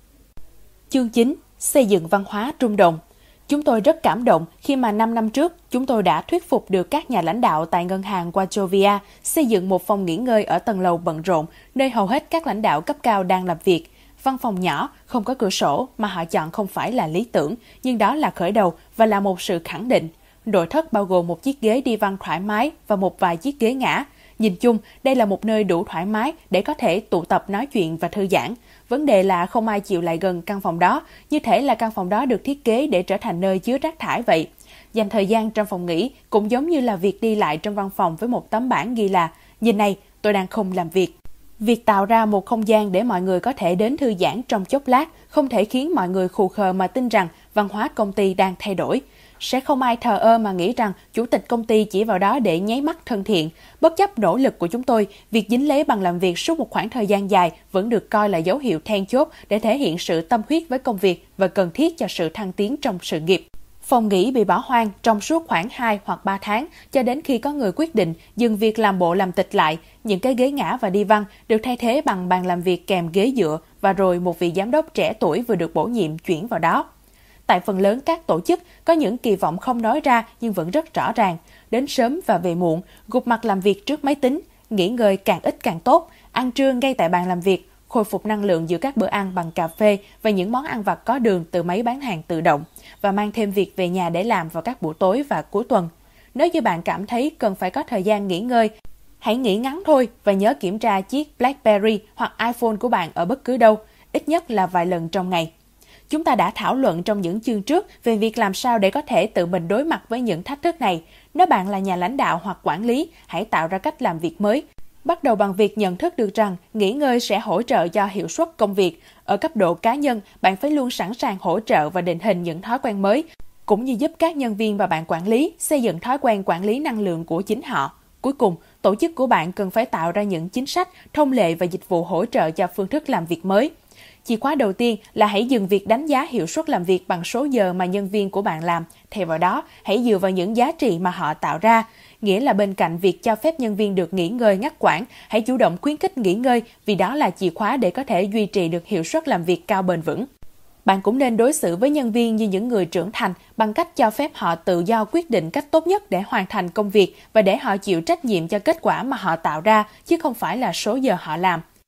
Chương chín. Xây dựng văn hóa trung đồng. Chúng tôi rất cảm động khi mà năm năm trước, chúng tôi đã thuyết phục được các nhà lãnh đạo tại ngân hàng Wachovia xây dựng một phòng nghỉ ngơi ở tầng lầu bận rộn, nơi hầu hết các lãnh đạo cấp cao đang làm việc. Văn phòng nhỏ, không có cửa sổ mà họ chọn không phải là lý tưởng, nhưng đó là khởi đầu và là một sự khẳng định. Nội thất bao gồm một chiếc ghế đi văn thoải mái và một vài chiếc ghế ngả. Nhìn chung, đây là một nơi đủ thoải mái để có thể tụ tập nói chuyện và thư giãn. Vấn đề là không ai chịu lại gần căn phòng đó, như thể là căn phòng đó được thiết kế để trở thành nơi chứa rác thải vậy. Dành thời gian trong phòng nghỉ cũng giống như là việc đi lại trong văn phòng với một tấm bảng ghi là "Nhìn này, tôi đang không làm việc". Việc tạo ra một không gian để mọi người có thể đến thư giãn trong chốc lát không thể khiến mọi người khù khờ mà tin rằng văn hóa công ty đang thay đổi. Sẽ không ai thờ ơ mà nghĩ rằng chủ tịch công ty chỉ vào đó để nháy mắt thân thiện. Bất chấp nỗ lực của chúng tôi, việc dính lấy bằng làm việc suốt một khoảng thời gian dài vẫn được coi là dấu hiệu then chốt để thể hiện sự tâm huyết với công việc và cần thiết cho sự thăng tiến trong sự nghiệp. Phòng nghỉ bị bỏ hoang trong suốt khoảng hai hoặc ba tháng cho đến khi có người quyết định dừng việc làm bộ làm tịch lại. Những cái ghế ngả và đi văn được thay thế bằng bàn làm việc kèm ghế dựa và rồi một vị giám đốc trẻ tuổi vừa được bổ nhiệm chuyển vào đó. Tại phần lớn các tổ chức, có những kỳ vọng không nói ra nhưng vẫn rất rõ ràng. Đến sớm và về muộn, gục mặt làm việc trước máy tính, nghỉ ngơi càng ít càng tốt, ăn trưa ngay tại bàn làm việc, khôi phục năng lượng giữa các bữa ăn bằng cà phê và những món ăn vặt có đường từ máy bán hàng tự động, và mang thêm việc về nhà để làm vào các buổi tối và cuối tuần. Nếu như bạn cảm thấy cần phải có thời gian nghỉ ngơi, hãy nghỉ ngắn thôi và nhớ kiểm tra chiếc BlackBerry hoặc iPhone của bạn ở bất cứ đâu, ít nhất là vài lần trong ngày. Chúng ta đã thảo luận trong những chương trước về việc làm sao để có thể tự mình đối mặt với những thách thức này. Nếu bạn là nhà lãnh đạo hoặc quản lý, hãy tạo ra cách làm việc mới. Bắt đầu bằng việc nhận thức được rằng nghỉ ngơi sẽ hỗ trợ cho hiệu suất công việc. Ở cấp độ cá nhân, bạn phải luôn sẵn sàng hỗ trợ và định hình những thói quen mới, cũng như giúp các nhân viên mà bạn quản lý xây dựng thói quen quản lý năng lượng của chính họ. Cuối cùng, tổ chức của bạn cần phải tạo ra những chính sách, thông lệ và dịch vụ hỗ trợ cho phương thức làm việc mới. Chìa khóa đầu tiên là hãy dừng việc đánh giá hiệu suất làm việc bằng số giờ mà nhân viên của bạn làm. Thay vào đó, hãy dựa vào những giá trị mà họ tạo ra. Nghĩa là bên cạnh việc cho phép nhân viên được nghỉ ngơi ngắt quãng, hãy chủ động khuyến khích nghỉ ngơi vì đó là chìa khóa để có thể duy trì được hiệu suất làm việc cao bền vững. Bạn cũng nên đối xử với nhân viên như những người trưởng thành bằng cách cho phép họ tự do quyết định cách tốt nhất để hoàn thành công việc và để họ chịu trách nhiệm cho kết quả mà họ tạo ra, chứ không phải là số giờ họ làm.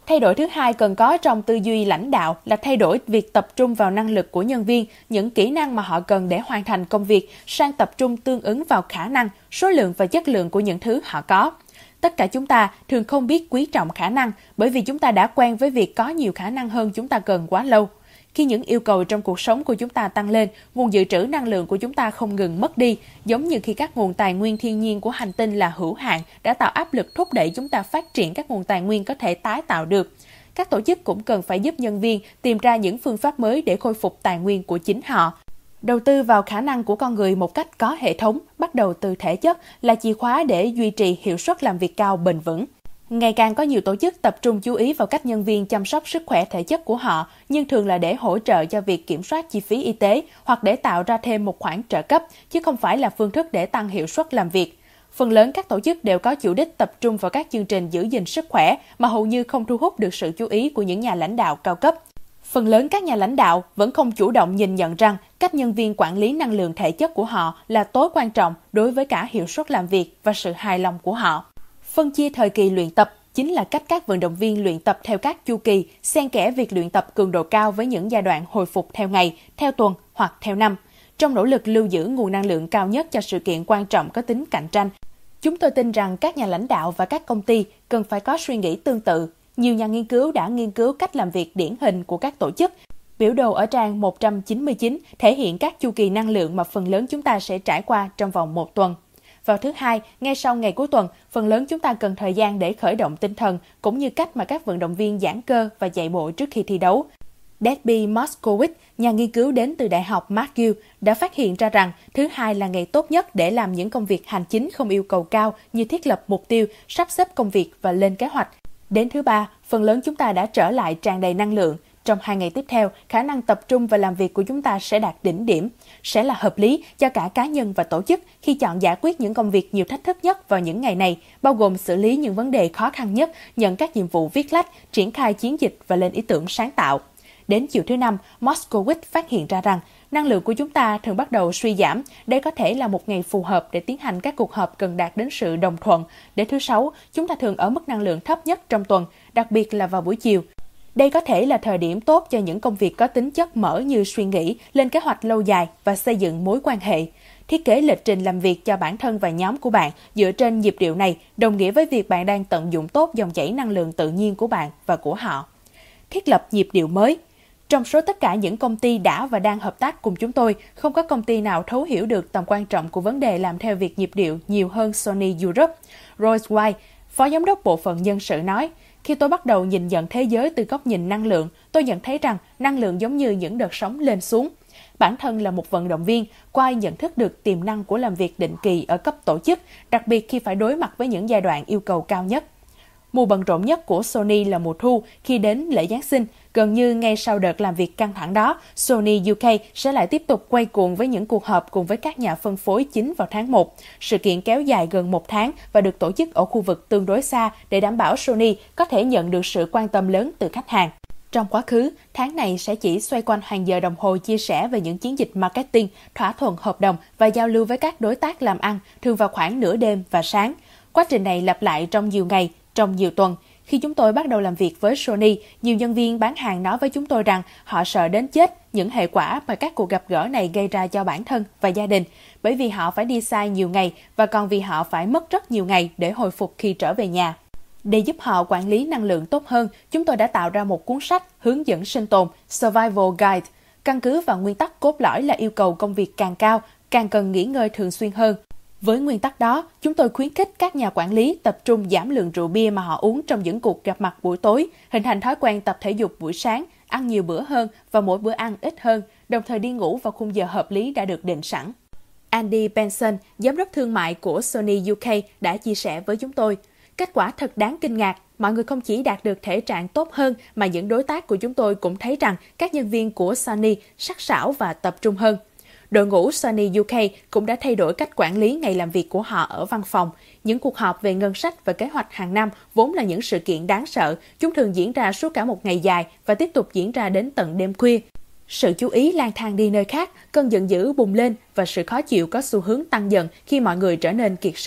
Thay đổi thứ hai cần có trong tư duy lãnh đạo là thay đổi việc tập trung vào năng lực của nhân viên, những kỹ năng mà họ cần để hoàn thành công việc, sang tập trung tương ứng vào khả năng, số lượng và chất lượng của những thứ họ có. Tất cả chúng ta thường không biết quý trọng khả năng bởi vì chúng ta đã quen với việc có nhiều khả năng hơn chúng ta cần quá lâu. Khi những yêu cầu trong cuộc sống của chúng ta tăng lên, nguồn dự trữ năng lượng của chúng ta không ngừng mất đi, giống như khi các nguồn tài nguyên thiên nhiên của hành tinh là hữu hạn đã tạo áp lực thúc đẩy chúng ta phát triển các nguồn tài nguyên có thể tái tạo được. Các tổ chức cũng cần phải giúp nhân viên tìm ra những phương pháp mới để khôi phục tài nguyên của chính họ. Đầu tư vào khả năng của con người một cách có hệ thống, bắt đầu từ thể chất, là chìa khóa để duy trì hiệu suất làm việc cao bền vững. Ngày càng có nhiều tổ chức tập trung chú ý vào cách nhân viên chăm sóc sức khỏe thể chất của họ, nhưng thường là để hỗ trợ cho việc kiểm soát chi phí y tế hoặc để tạo ra thêm một khoản trợ cấp, chứ không phải là phương thức để tăng hiệu suất làm việc. Phần lớn các tổ chức đều có chủ đích tập trung vào các chương trình giữ gìn sức khỏe mà hầu như không thu hút được sự chú ý của những nhà lãnh đạo cao cấp. Phần lớn các nhà lãnh đạo vẫn không chủ động nhìn nhận rằng cách nhân viên quản lý năng lượng thể chất của họ là tối quan trọng đối với cả hiệu suất làm việc và sự hài lòng của họ. Phân chia thời kỳ luyện tập chính là cách các vận động viên luyện tập theo các chu kỳ, xen kẽ việc luyện tập cường độ cao với những giai đoạn hồi phục theo ngày, theo tuần hoặc theo năm. Trong nỗ lực lưu giữ nguồn năng lượng cao nhất cho sự kiện quan trọng có tính cạnh tranh, chúng tôi tin rằng các nhà lãnh đạo và các công ty cần phải có suy nghĩ tương tự. Nhiều nhà nghiên cứu đã nghiên cứu cách làm việc điển hình của các tổ chức. Biểu đồ ở trang một trăm chín mươi chín thể hiện các chu kỳ năng lượng mà phần lớn chúng ta sẽ trải qua trong vòng một tuần. Vào thứ Hai, ngay sau ngày cuối tuần, phần lớn chúng ta cần thời gian để khởi động tinh thần, cũng như cách mà các vận động viên giãn cơ và chạy bộ trước khi thi đấu. Debbie Moskowitz, nhà nghiên cứu đến từ Đại học McGill, đã phát hiện ra rằng thứ Hai là ngày tốt nhất để làm những công việc hành chính không yêu cầu cao như thiết lập mục tiêu, sắp xếp công việc và lên kế hoạch. Đến thứ Ba, phần lớn chúng ta đã trở lại tràn đầy năng lượng. Trong hai ngày tiếp theo, khả năng tập trung và làm việc của chúng ta sẽ đạt đỉnh điểm, sẽ là hợp lý cho cả cá nhân và tổ chức khi chọn giải quyết những công việc nhiều thách thức nhất vào những ngày này, bao gồm xử lý những vấn đề khó khăn nhất, nhận các nhiệm vụ viết lách, triển khai chiến dịch và lên ý tưởng sáng tạo. Đến chiều thứ Năm, Moskowitz phát hiện ra rằng năng lượng của chúng ta thường bắt đầu suy giảm. Đây có thể là một ngày phù hợp để tiến hành các cuộc họp cần đạt đến sự đồng thuận. Đến thứ Sáu, chúng ta thường ở mức năng lượng thấp nhất trong tuần, đặc biệt là vào buổi chiều. Đây có thể là thời điểm tốt cho những công việc có tính chất mở như suy nghĩ, lên kế hoạch lâu dài và xây dựng mối quan hệ. Thiết kế lịch trình làm việc cho bản thân và nhóm của bạn dựa trên nhịp điệu này đồng nghĩa với việc bạn đang tận dụng tốt dòng chảy năng lượng tự nhiên của bạn và của họ. Thiết lập nhịp điệu mới. Trong số tất cả những công ty đã và đang hợp tác cùng chúng tôi, không có công ty nào thấu hiểu được tầm quan trọng của vấn đề làm theo việc nhịp điệu nhiều hơn Sony Europe. Royce White, phó giám đốc bộ phận nhân sự nói, khi tôi bắt đầu nhìn nhận thế giới từ góc nhìn năng lượng, tôi nhận thấy rằng năng lượng giống như những đợt sóng lên xuống. Bản thân là một vận động viên, White nhận thức được tiềm năng của làm việc định kỳ ở cấp tổ chức, đặc biệt khi phải đối mặt với những giai đoạn yêu cầu cao nhất. Mùa bận rộn nhất của Sony là mùa thu khi đến lễ Giáng sinh. Gần như ngay sau đợt làm việc căng thẳng đó, Sony u ca sẽ lại tiếp tục quay cuồng với những cuộc họp cùng với các nhà phân phối chính vào tháng một. Sự kiện kéo dài gần một tháng và được tổ chức ở khu vực tương đối xa để đảm bảo Sony có thể nhận được sự quan tâm lớn từ khách hàng. Trong quá khứ, tháng này sẽ chỉ xoay quanh hàng giờ đồng hồ chia sẻ về những chiến dịch marketing, thỏa thuận hợp đồng và giao lưu với các đối tác làm ăn, thường vào khoảng nửa đêm và sáng. Quá trình này lặp lại trong nhiều ngày, trong nhiều tuần. Khi chúng tôi bắt đầu làm việc với Sony, nhiều nhân viên bán hàng nói với chúng tôi rằng họ sợ đến chết những hệ quả mà các cuộc gặp gỡ này gây ra cho bản thân và gia đình, bởi vì họ phải đi xa nhiều ngày và còn vì họ phải mất rất nhiều ngày để hồi phục khi trở về nhà. Để giúp họ quản lý năng lượng tốt hơn, chúng tôi đã tạo ra một cuốn sách hướng dẫn sinh tồn Survival Guide, căn cứ vào nguyên tắc cốt lõi là yêu cầu công việc càng cao, càng cần nghỉ ngơi thường xuyên hơn. Với nguyên tắc đó, chúng tôi khuyến khích các nhà quản lý tập trung giảm lượng rượu bia mà họ uống trong những cuộc gặp mặt buổi tối, hình thành thói quen tập thể dục buổi sáng, ăn nhiều bữa hơn và mỗi bữa ăn ít hơn, đồng thời đi ngủ vào khung giờ hợp lý đã được định sẵn. Andy Benson, giám đốc thương mại của Sony u ca, đã chia sẻ với chúng tôi, kết quả thật đáng kinh ngạc, mọi người không chỉ đạt được thể trạng tốt hơn mà những đối tác của chúng tôi cũng thấy rằng các nhân viên của Sony sắc sảo và tập trung hơn. Đội ngũ Sony u ca cũng đã thay đổi cách quản lý ngày làm việc của họ ở văn phòng. Những cuộc họp về ngân sách và kế hoạch hàng năm vốn là những sự kiện đáng sợ. Chúng thường diễn ra suốt cả một ngày dài và tiếp tục diễn ra đến tận đêm khuya. Sự chú ý lang thang đi nơi khác, cơn giận dữ bùng lên và sự khó chịu có xu hướng tăng dần khi mọi người trở nên kiệt sức.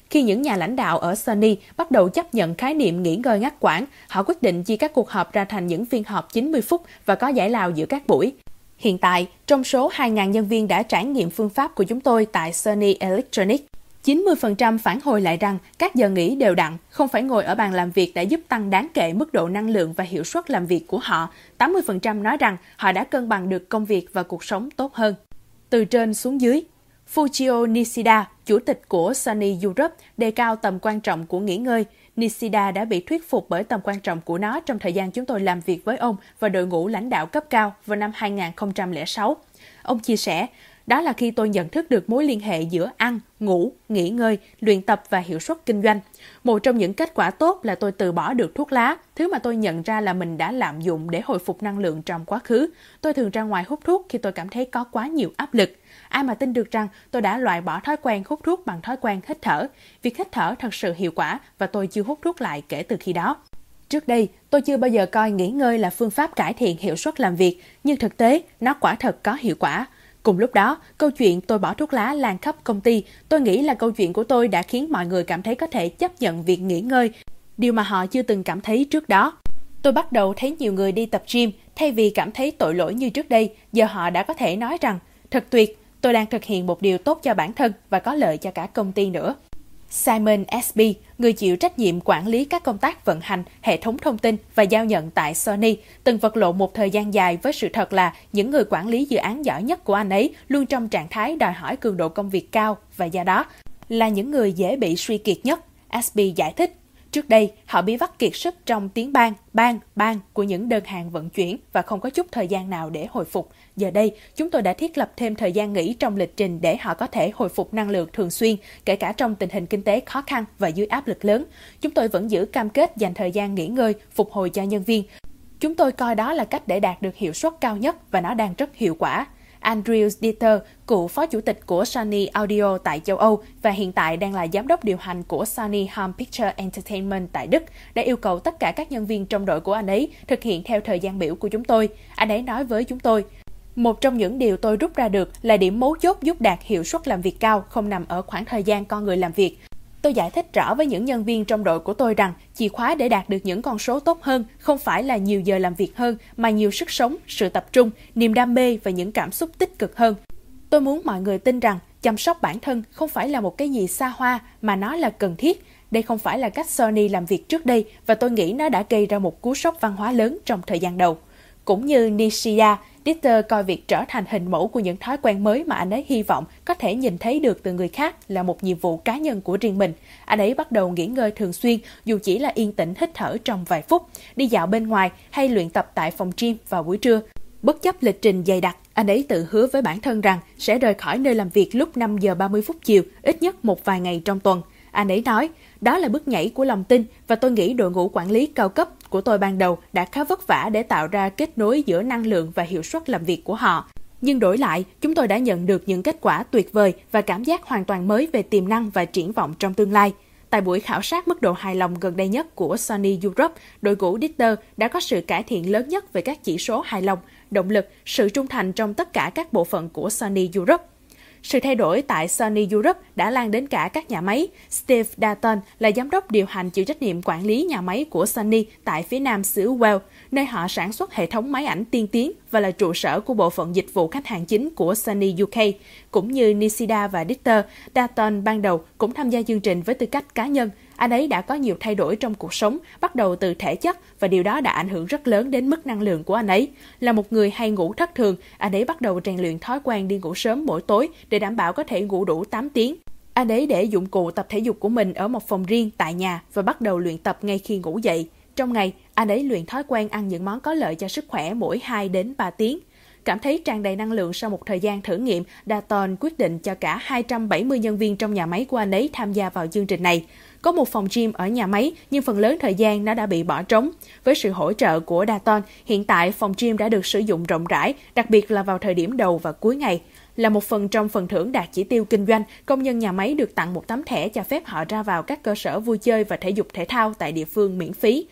Khi những nhà lãnh đạo ở Sony bắt đầu chấp nhận khái niệm nghỉ ngơi ngắt quãng, họ quyết định chia các cuộc họp ra thành những phiên họp chín mươi phút và có giải lao giữa các buổi. Hiện tại, trong số hai nghìn nhân viên đã trải nghiệm phương pháp của chúng tôi tại Sony Electronics, chín mươi phần trăm phản hồi lại rằng các giờ nghỉ đều đặn, không phải ngồi ở bàn làm việc đã giúp tăng đáng kể mức độ năng lượng và hiệu suất làm việc của họ. tám mươi phần trăm nói rằng họ đã cân bằng được công việc và cuộc sống tốt hơn. Từ trên xuống dưới, Fujio Nishida, chủ tịch của Sony Europe, đề cao tầm quan trọng của nghỉ ngơi. Nishida đã bị thuyết phục bởi tầm quan trọng của nó trong thời gian chúng tôi làm việc với ông và đội ngũ lãnh đạo cấp cao vào năm hai nghìn không trăm lẻ sáu. Ông chia sẻ, đó là khi tôi nhận thức được mối liên hệ giữa ăn, ngủ, nghỉ ngơi, luyện tập và hiệu suất kinh doanh. Một trong những kết quả tốt là tôi từ bỏ được thuốc lá, thứ mà tôi nhận ra là mình đã lạm dụng để hồi phục năng lượng trong quá khứ. Tôi thường ra ngoài hút thuốc khi tôi cảm thấy có quá nhiều áp lực. Ai mà tin được rằng tôi đã loại bỏ thói quen hút thuốc bằng thói quen hít thở. Việc hít thở thật sự hiệu quả và tôi chưa hút thuốc lại kể từ khi đó. Trước đây, tôi chưa bao giờ coi nghỉ ngơi là phương pháp cải thiện hiệu suất làm việc, nhưng thực tế, nó quả thật có hiệu quả. Cùng lúc đó, câu chuyện tôi bỏ thuốc lá lan khắp công ty, tôi nghĩ là câu chuyện của tôi đã khiến mọi người cảm thấy có thể chấp nhận việc nghỉ ngơi, điều mà họ chưa từng cảm thấy trước đó. Tôi bắt đầu thấy nhiều người đi tập gym, thay vì cảm thấy tội lỗi như trước đây, giờ họ đã có thể nói rằng, thật tuyệt, tôi đang thực hiện một điều tốt cho bản thân và có lợi cho cả công ty nữa. Simon Espy, người chịu trách nhiệm quản lý các công tác vận hành, hệ thống thông tin và giao nhận tại Sony, từng vật lộn một thời gian dài với sự thật là những người quản lý dự án giỏi nhất của anh ấy luôn trong trạng thái đòi hỏi cường độ công việc cao và do đó là những người dễ bị suy kiệt nhất. Espy giải thích, trước đây họ bị vắt kiệt sức trong tiếng bang, bang, bang của những đơn hàng vận chuyển và không có chút thời gian nào để hồi phục. Giờ đây, chúng tôi đã thiết lập thêm thời gian nghỉ trong lịch trình để họ có thể hồi phục năng lượng thường xuyên, kể cả trong tình hình kinh tế khó khăn và dưới áp lực lớn. Chúng tôi vẫn giữ cam kết dành thời gian nghỉ ngơi, phục hồi cho nhân viên. Chúng tôi coi đó là cách để đạt được hiệu suất cao nhất và nó đang rất hiệu quả. Andrew Dieter, cựu phó chủ tịch của Sony Audio tại châu Âu và hiện tại đang là giám đốc điều hành của Sony Home Picture Entertainment tại Đức, đã yêu cầu tất cả các nhân viên trong đội của anh ấy thực hiện theo thời gian biểu của chúng tôi. Anh ấy nói với chúng tôi, một trong những điều tôi rút ra được là điểm mấu chốt giúp đạt hiệu suất làm việc cao không nằm ở khoảng thời gian con người làm việc. Tôi giải thích rõ với những nhân viên trong đội của tôi rằng chìa khóa để đạt được những con số tốt hơn không phải là nhiều giờ làm việc hơn, mà nhiều sức sống, sự tập trung, niềm đam mê và những cảm xúc tích cực hơn. Tôi muốn mọi người tin rằng chăm sóc bản thân không phải là một cái gì xa hoa mà nó là cần thiết. Đây không phải là cách Sony làm việc trước đây và tôi nghĩ nó đã gây ra một cú sốc văn hóa lớn trong thời gian đầu. Cũng như Nishida, Dieter coi việc trở thành hình mẫu của những thói quen mới mà anh ấy hy vọng có thể nhìn thấy được từ người khác là một nhiệm vụ cá nhân của riêng mình. Anh ấy bắt đầu nghỉ ngơi thường xuyên, dù chỉ là yên tĩnh hít thở trong vài phút, đi dạo bên ngoài hay luyện tập tại phòng gym vào buổi trưa. Bất chấp lịch trình dày đặc, anh ấy tự hứa với bản thân rằng sẽ rời khỏi nơi làm việc lúc năm giờ ba mươi phút chiều, ít nhất một vài ngày trong tuần. Anh ấy nói, đó là bước nhảy của lòng tin và tôi nghĩ đội ngũ quản lý cao cấp của tôi ban đầu đã khá vất vả để tạo ra kết nối giữa năng lượng và hiệu suất làm việc của họ. Nhưng đổi lại, chúng tôi đã nhận được những kết quả tuyệt vời và cảm giác hoàn toàn mới về tiềm năng và triển vọng trong tương lai. Tại buổi khảo sát mức độ hài lòng gần đây nhất của Sony Europe, đội ngũ Dieter đã có sự cải thiện lớn nhất về các chỉ số hài lòng, động lực, sự trung thành trong tất cả các bộ phận của Sony Europe. Sự thay đổi tại Sony Europe đã lan đến cả các nhà máy. Steve Dalton là giám đốc điều hành chịu trách nhiệm quản lý nhà máy của Sony tại phía nam xứ Wales, nơi họ sản xuất hệ thống máy ảnh tiên tiến và là trụ sở của bộ phận dịch vụ khách hàng chính của Sony u ca. Cũng như Nishida và Dieter, Dalton ban đầu cũng tham gia chương trình với tư cách cá nhân. Anh ấy đã có nhiều thay đổi trong cuộc sống, bắt đầu từ thể chất và điều đó đã ảnh hưởng rất lớn đến mức năng lượng của anh ấy. Là một người hay ngủ thất thường, anh ấy bắt đầu rèn luyện thói quen đi ngủ sớm mỗi tối để đảm bảo có thể ngủ đủ tám tiếng. Anh ấy để dụng cụ tập thể dục của mình ở một phòng riêng tại nhà và bắt đầu luyện tập ngay khi ngủ dậy. Trong ngày, anh ấy luyện thói quen ăn những món có lợi cho sức khỏe mỗi hai đến ba tiếng. Cảm thấy tràn đầy năng lượng sau một thời gian thử nghiệm, Dalton quyết định cho cả hai trăm bảy mươi nhân viên trong nhà máy của anh ấy tham gia vào chương trình này. Có một phòng gym ở nhà máy, nhưng phần lớn thời gian nó đã bị bỏ trống. Với sự hỗ trợ của Dalton, hiện tại phòng gym đã được sử dụng rộng rãi, đặc biệt là vào thời điểm đầu và cuối ngày. Là một phần trong phần thưởng đạt chỉ tiêu kinh doanh, công nhân nhà máy được tặng một tấm thẻ cho phép họ ra vào các cơ sở vui chơi và thể dục thể thao tại địa phương miễn phí.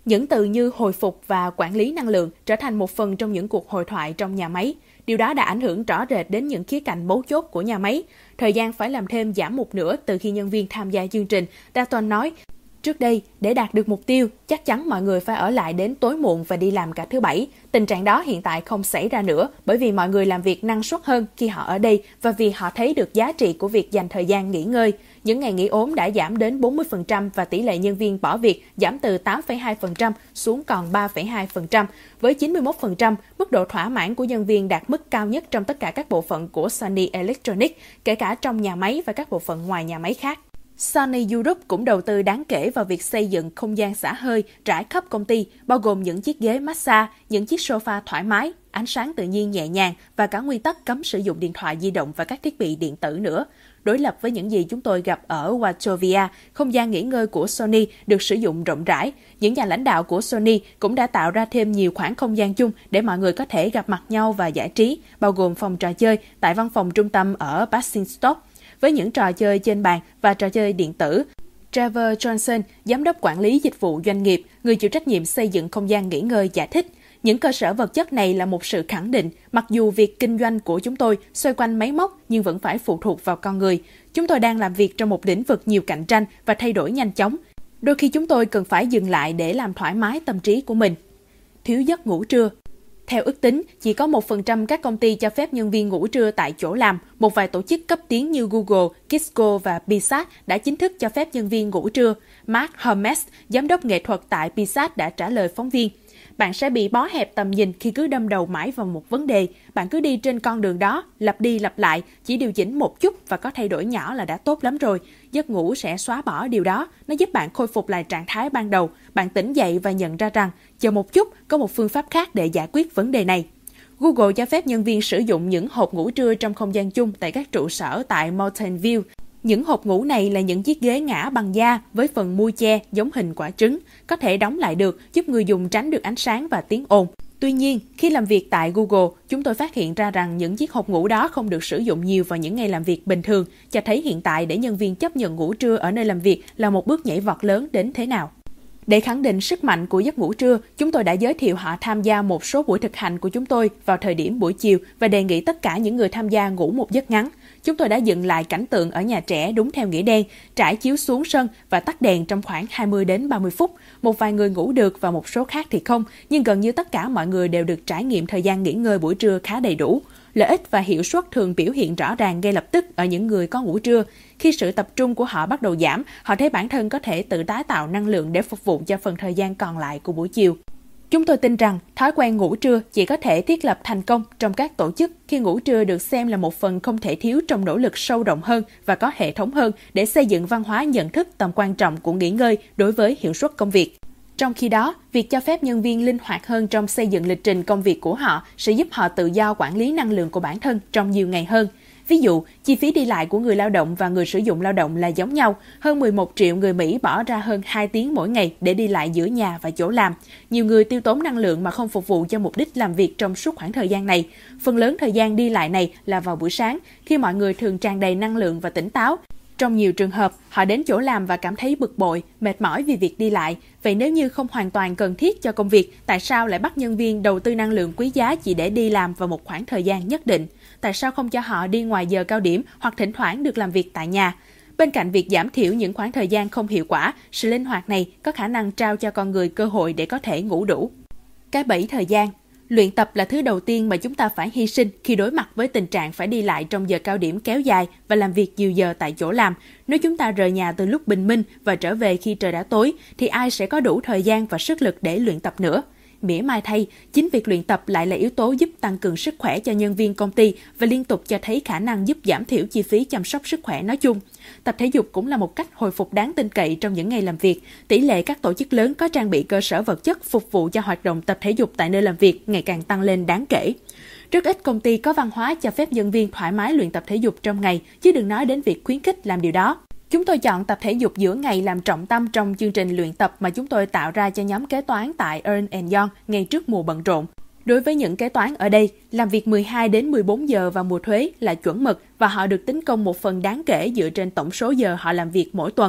Những từ như hồi phục và quản lý năng lượng trở thành một phần trong những cuộc hội thoại trong nhà máy. Điều đó đã ảnh hưởng rõ rệt đến những khía cạnh mấu chốt của nhà máy. Thời gian phải làm thêm giảm một nửa từ khi nhân viên tham gia chương trình. Dalton nói, trước đây, để đạt được mục tiêu, chắc chắn mọi người phải ở lại đến tối muộn và đi làm cả thứ Bảy. Tình trạng đó hiện tại không xảy ra nữa bởi vì mọi người làm việc năng suất hơn khi họ ở đây và vì họ thấy được giá trị của việc dành thời gian nghỉ ngơi. Những ngày nghỉ ốm đã giảm đến bốn mươi phần trăm và tỷ lệ nhân viên bỏ việc giảm từ tám phẩy hai phần trăm xuống còn ba phẩy hai phần trăm. Với chín mươi mốt phần trăm, mức độ thỏa mãn của nhân viên đạt mức cao nhất trong tất cả các bộ phận của Sony Electronics, kể cả trong nhà máy và các bộ phận ngoài nhà máy khác. Sony Europe cũng đầu tư đáng kể vào việc xây dựng không gian xả hơi trải khắp công ty, bao gồm những chiếc ghế massage, những chiếc sofa thoải mái, ánh sáng tự nhiên nhẹ nhàng và cả nguyên tắc cấm sử dụng điện thoại di động và các thiết bị điện tử nữa. Đối lập với những gì chúng tôi gặp ở Wachovia, không gian nghỉ ngơi của Sony được sử dụng rộng rãi. Những nhà lãnh đạo của Sony cũng đã tạo ra thêm nhiều khoảng không gian chung để mọi người có thể gặp mặt nhau và giải trí, bao gồm phòng trò chơi tại văn phòng trung tâm ở Basingstoke, với những trò chơi trên bàn và trò chơi điện tử. Trevor Johnson, giám đốc quản lý dịch vụ doanh nghiệp, người chịu trách nhiệm xây dựng không gian nghỉ ngơi, giải thích, những cơ sở vật chất này là một sự khẳng định, mặc dù việc kinh doanh của chúng tôi xoay quanh máy móc nhưng vẫn phải phụ thuộc vào con người. Chúng tôi đang làm việc trong một lĩnh vực nhiều cạnh tranh và thay đổi nhanh chóng. Đôi khi chúng tôi cần phải dừng lại để làm thoải mái tâm trí của mình. Thiếu giấc ngủ trưa. Theo ước tính, chỉ có một phần trăm các công ty cho phép nhân viên ngủ trưa tại chỗ làm. Một vài tổ chức cấp tiến như Google, Kisco và Pixar đã chính thức cho phép nhân viên ngủ trưa. Mark Hermes, giám đốc nghệ thuật tại Pixar đã trả lời phóng viên. Bạn sẽ bị bó hẹp tầm nhìn khi cứ đâm đầu mãi vào một vấn đề. Bạn cứ đi trên con đường đó, lặp đi lặp lại, chỉ điều chỉnh một chút và có thay đổi nhỏ là đã tốt lắm rồi. Giấc ngủ sẽ xóa bỏ điều đó. Nó giúp bạn khôi phục lại trạng thái ban đầu. Bạn tỉnh dậy và nhận ra rằng, chờ một chút, có một phương pháp khác để giải quyết vấn đề này. Google cho phép nhân viên sử dụng những hộp ngủ trưa trong không gian chung tại các trụ sở tại Mountain View. Những hộp ngủ này là những chiếc ghế ngả bằng da với phần mui che giống hình quả trứng, có thể đóng lại được, giúp người dùng tránh được ánh sáng và tiếng ồn. Tuy nhiên, khi làm việc tại Google, chúng tôi phát hiện ra rằng những chiếc hộp ngủ đó không được sử dụng nhiều vào những ngày làm việc bình thường, cho thấy hiện tại để nhân viên chấp nhận ngủ trưa ở nơi làm việc là một bước nhảy vọt lớn đến thế nào. Để khẳng định sức mạnh của giấc ngủ trưa, chúng tôi đã giới thiệu họ tham gia một số buổi thực hành của chúng tôi vào thời điểm buổi chiều và đề nghị tất cả những người tham gia ngủ một giấc ngắn. Chúng tôi đã dựng lại cảnh tượng ở nhà trẻ đúng theo nghĩa đen, trải chiếu xuống sân và tắt đèn trong khoảng hai mươi đến ba mươi phút. Một vài người ngủ được và một số khác thì không, nhưng gần như tất cả mọi người đều được trải nghiệm thời gian nghỉ ngơi buổi trưa khá đầy đủ. Lợi ích và hiệu suất thường biểu hiện rõ ràng ngay lập tức ở những người có ngủ trưa. Khi sự tập trung của họ bắt đầu giảm, họ thấy bản thân có thể tự tái tạo năng lượng để phục vụ cho phần thời gian còn lại của buổi chiều. Chúng tôi tin rằng thói quen ngủ trưa chỉ có thể thiết lập thành công trong các tổ chức khi ngủ trưa được xem là một phần không thể thiếu trong nỗ lực sâu rộng hơn và có hệ thống hơn để xây dựng văn hóa nhận thức tầm quan trọng của nghỉ ngơi đối với hiệu suất công việc. Trong khi đó, việc cho phép nhân viên linh hoạt hơn trong xây dựng lịch trình công việc của họ sẽ giúp họ tự do quản lý năng lượng của bản thân trong nhiều ngày hơn. Ví dụ, chi phí đi lại của người lao động và người sử dụng lao động là giống nhau. Hơn mười một triệu người Mỹ bỏ ra hơn hai tiếng mỗi ngày để đi lại giữa nhà và chỗ làm. Nhiều người tiêu tốn năng lượng mà không phục vụ cho mục đích làm việc trong suốt khoảng thời gian này. Phần lớn thời gian đi lại này là vào buổi sáng, khi mọi người thường tràn đầy năng lượng và tỉnh táo. Trong nhiều trường hợp, họ đến chỗ làm và cảm thấy bực bội, mệt mỏi vì việc đi lại. Vậy nếu như không hoàn toàn cần thiết cho công việc, tại sao lại bắt nhân viên đầu tư năng lượng quý giá chỉ để đi làm vào một khoảng thời gian nhất định? Tại sao không cho họ đi ngoài giờ cao điểm hoặc thỉnh thoảng được làm việc tại nhà? Bên cạnh việc giảm thiểu những khoảng thời gian không hiệu quả, sự linh hoạt này có khả năng trao cho con người cơ hội để có thể ngủ đủ. Cái bẫy thời gian. Luyện tập là thứ đầu tiên mà chúng ta phải hy sinh khi đối mặt với tình trạng phải đi lại trong giờ cao điểm kéo dài và làm việc nhiều giờ tại chỗ làm. Nếu chúng ta rời nhà từ lúc bình minh và trở về khi trời đã tối, thì ai sẽ có đủ thời gian và sức lực để luyện tập nữa? Mỉa mai thay, chính việc luyện tập lại là yếu tố giúp tăng cường sức khỏe cho nhân viên công ty và liên tục cho thấy khả năng giúp giảm thiểu chi phí chăm sóc sức khỏe nói chung. Tập thể dục cũng là một cách hồi phục đáng tin cậy trong những ngày làm việc. Tỷ lệ các tổ chức lớn có trang bị cơ sở vật chất phục vụ cho hoạt động tập thể dục tại nơi làm việc ngày càng tăng lên đáng kể. Rất ít công ty có văn hóa cho phép nhân viên thoải mái luyện tập thể dục trong ngày, chứ đừng nói đến việc khuyến khích làm điều đó. Chúng tôi chọn tập thể dục giữa ngày làm trọng tâm trong chương trình luyện tập mà chúng tôi tạo ra cho nhóm kế toán tại Ernst and Young ngay trước mùa bận rộn. Đối với những kế toán ở đây, làm việc mười hai đến mười bốn giờ vào mùa thuế là chuẩn mực và họ được tính công một phần đáng kể dựa trên tổng số giờ họ làm việc mỗi tuần.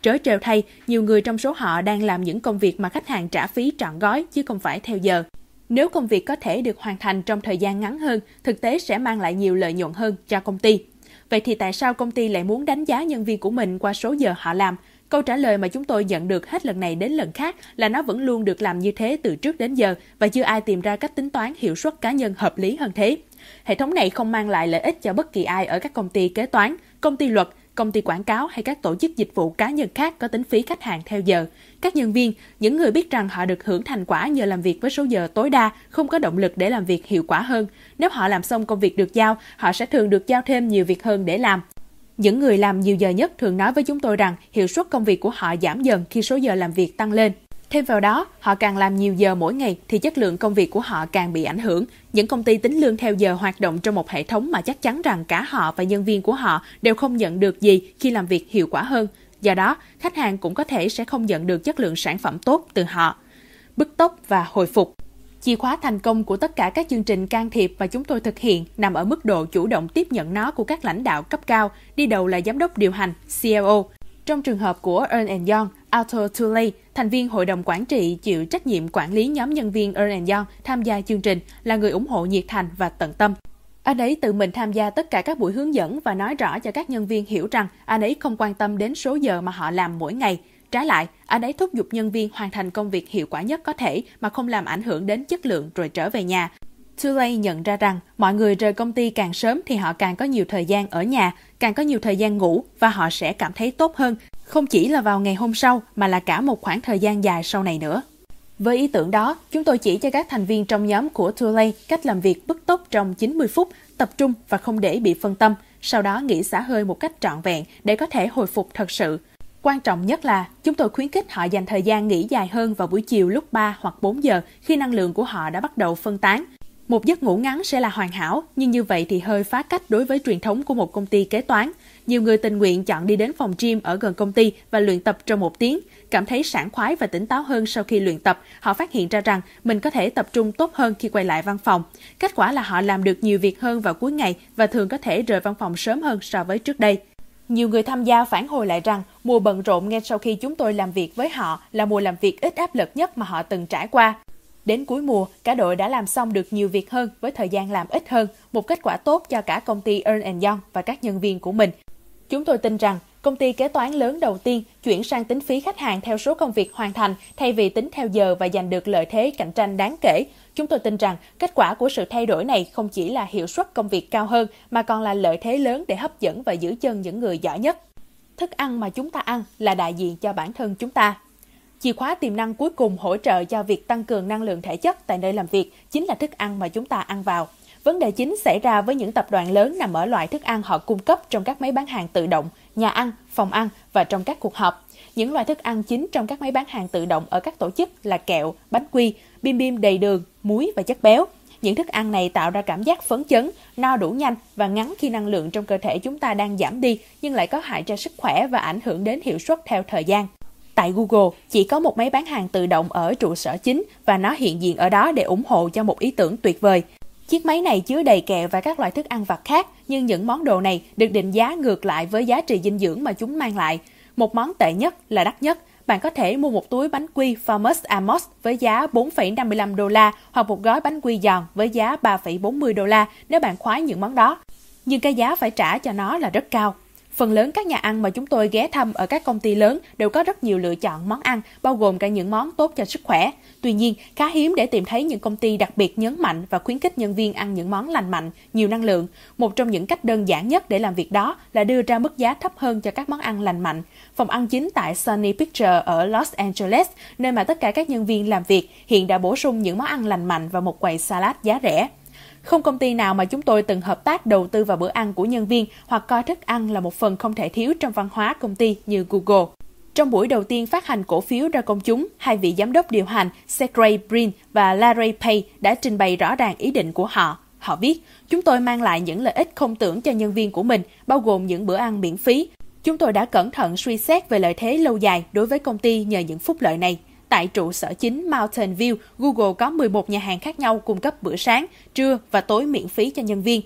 Trớ trêu thay, nhiều người trong số họ đang làm những công việc mà khách hàng trả phí trọn gói chứ không phải theo giờ. Nếu công việc có thể được hoàn thành trong thời gian ngắn hơn, thực tế sẽ mang lại nhiều lợi nhuận hơn cho công ty. Vậy thì tại sao công ty lại muốn đánh giá nhân viên của mình qua số giờ họ làm? Câu trả lời mà chúng tôi nhận được hết lần này đến lần khác là nó vẫn luôn được làm như thế từ trước đến giờ và chưa ai tìm ra cách tính toán hiệu suất cá nhân hợp lý hơn thế. Hệ thống này không mang lại lợi ích cho bất kỳ ai ở các công ty kế toán, công ty luật, công ty quảng cáo hay các tổ chức dịch vụ cá nhân khác có tính phí khách hàng theo giờ. Các nhân viên, những người biết rằng họ được hưởng thành quả nhờ làm việc với số giờ tối đa, không có động lực để làm việc hiệu quả hơn. Nếu họ làm xong công việc được giao, họ sẽ thường được giao thêm nhiều việc hơn để làm. Những người làm nhiều giờ nhất thường nói với chúng tôi rằng hiệu suất công việc của họ giảm dần khi số giờ làm việc tăng lên. Thêm vào đó, họ càng làm nhiều giờ mỗi ngày thì chất lượng công việc của họ càng bị ảnh hưởng. Những công ty tính lương theo giờ hoạt động trong một hệ thống mà chắc chắn rằng cả họ và nhân viên của họ đều không nhận được gì khi làm việc hiệu quả hơn. Do đó, khách hàng cũng có thể sẽ không nhận được chất lượng sản phẩm tốt từ họ. Bứt tốc và hồi phục. Chìa khóa thành công của tất cả các chương trình can thiệp mà chúng tôi thực hiện nằm ở mức độ chủ động tiếp nhận nó của các lãnh đạo cấp cao, đi đầu là giám đốc điều hành, C E O. Trong trường hợp của Ernst and Young, Arthur Tuley, thành viên hội đồng quản trị chịu trách nhiệm quản lý nhóm nhân viên Ernst and Young tham gia chương trình, là người ủng hộ nhiệt thành và tận tâm. Anh ấy tự mình tham gia tất cả các buổi hướng dẫn và nói rõ cho các nhân viên hiểu rằng anh ấy không quan tâm đến số giờ mà họ làm mỗi ngày. Trái lại, anh ấy thúc giục nhân viên hoàn thành công việc hiệu quả nhất có thể mà không làm ảnh hưởng đến chất lượng rồi trở về nhà. Tuley nhận ra rằng mọi người rời công ty càng sớm thì họ càng có nhiều thời gian ở nhà, càng có nhiều thời gian ngủ và họ sẽ cảm thấy tốt hơn, không chỉ là vào ngày hôm sau mà là cả một khoảng thời gian dài sau này nữa. Với ý tưởng đó, chúng tôi chỉ cho các thành viên trong nhóm của Tuley cách làm việc bứt tốc trong chín mươi phút, tập trung và không để bị phân tâm, sau đó nghỉ xả hơi một cách trọn vẹn để có thể hồi phục thật sự. Quan trọng nhất là chúng tôi khuyến khích họ dành thời gian nghỉ dài hơn vào buổi chiều lúc ba hoặc bốn giờ khi năng lượng của họ đã bắt đầu phân tán. Một giấc ngủ ngắn sẽ là hoàn hảo, nhưng như vậy thì hơi phá cách đối với truyền thống của một công ty kế toán. Nhiều người tình nguyện chọn đi đến phòng gym ở gần công ty và luyện tập trong một tiếng, cảm thấy sảng khoái và tỉnh táo hơn sau khi luyện tập. Họ phát hiện ra rằng mình có thể tập trung tốt hơn khi quay lại văn phòng. Kết quả là họ làm được nhiều việc hơn vào cuối ngày và thường có thể rời văn phòng sớm hơn so với trước đây. Nhiều người tham gia phản hồi lại rằng mùa bận rộn ngay sau khi chúng tôi làm việc với họ là mùa làm việc ít áp lực nhất mà họ từng trải qua. Đến cuối mùa, cả đội đã làm xong được nhiều việc hơn với thời gian làm ít hơn, một kết quả tốt cho cả công ty Ernst and Young và các nhân viên của mình. Chúng tôi tin rằng công ty kế toán lớn đầu tiên chuyển sang tính phí khách hàng theo số công việc hoàn thành thay vì tính theo giờ và giành được lợi thế cạnh tranh đáng kể. Chúng tôi tin rằng kết quả của sự thay đổi này không chỉ là hiệu suất công việc cao hơn mà còn là lợi thế lớn để hấp dẫn và giữ chân những người giỏi nhất. Thức ăn mà chúng ta ăn là đại diện cho bản thân chúng ta. Chìa khóa tiềm năng cuối cùng hỗ trợ cho việc tăng cường năng lượng thể chất tại nơi làm việc chính là thức ăn mà chúng ta ăn vào. Vấn đề chính xảy ra với những tập đoàn lớn nằm ở loại thức ăn họ cung cấp trong các máy bán hàng tự động, nhà ăn, phòng ăn và trong các cuộc họp. Những loại thức ăn chính trong các máy bán hàng tự động ở các tổ chức là kẹo, bánh quy, bim bim đầy đường, muối và chất béo. Những thức ăn này tạo ra cảm giác phấn chấn, no đủ nhanh và ngắn khi năng lượng trong cơ thể chúng ta đang giảm đi nhưng lại có hại cho sức khỏe và ảnh hưởng đến hiệu suất theo thời gian. Tại Google, chỉ có một máy bán hàng tự động ở trụ sở chính và nó hiện diện ở đó để ủng hộ cho một ý tưởng tuyệt vời. Chiếc máy này chứa đầy kẹo và các loại thức ăn vặt khác, nhưng những món đồ này được định giá ngược lại với giá trị dinh dưỡng mà chúng mang lại. Một món tệ nhất là đắt nhất. Bạn có thể mua một túi bánh quy Famous Amos với giá bốn phẩy năm mươi lăm đô la hoặc một gói bánh quy giòn với giá ba phẩy bốn mươi đô la nếu bạn khoái những món đó. Nhưng cái giá phải trả cho nó là rất cao. Phần lớn các nhà ăn mà chúng tôi ghé thăm ở các công ty lớn đều có rất nhiều lựa chọn món ăn, bao gồm cả những món tốt cho sức khỏe. Tuy nhiên, khá hiếm để tìm thấy những công ty đặc biệt nhấn mạnh và khuyến khích nhân viên ăn những món lành mạnh, nhiều năng lượng. Một trong những cách đơn giản nhất để làm việc đó là đưa ra mức giá thấp hơn cho các món ăn lành mạnh. Phòng ăn chính tại Sony Pictures ở Los Angeles, nơi mà tất cả các nhân viên làm việc, hiện đã bổ sung những món ăn lành mạnh và một quầy salad giá rẻ. Không công ty nào mà chúng tôi từng hợp tác đầu tư vào bữa ăn của nhân viên hoặc coi thức ăn là một phần không thể thiếu trong văn hóa công ty như Google. Trong buổi đầu tiên phát hành cổ phiếu ra công chúng, hai vị giám đốc điều hành Sergey Brin và Larry Page đã trình bày rõ ràng ý định của họ. Họ viết, chúng tôi mang lại những lợi ích không tưởng cho nhân viên của mình, bao gồm những bữa ăn miễn phí. Chúng tôi đã cẩn thận suy xét về lợi thế lâu dài đối với công ty nhờ những phúc lợi này. Tại trụ sở chính Mountain View, Google có mười một nhà hàng khác nhau cung cấp bữa sáng, trưa và tối miễn phí cho nhân viên.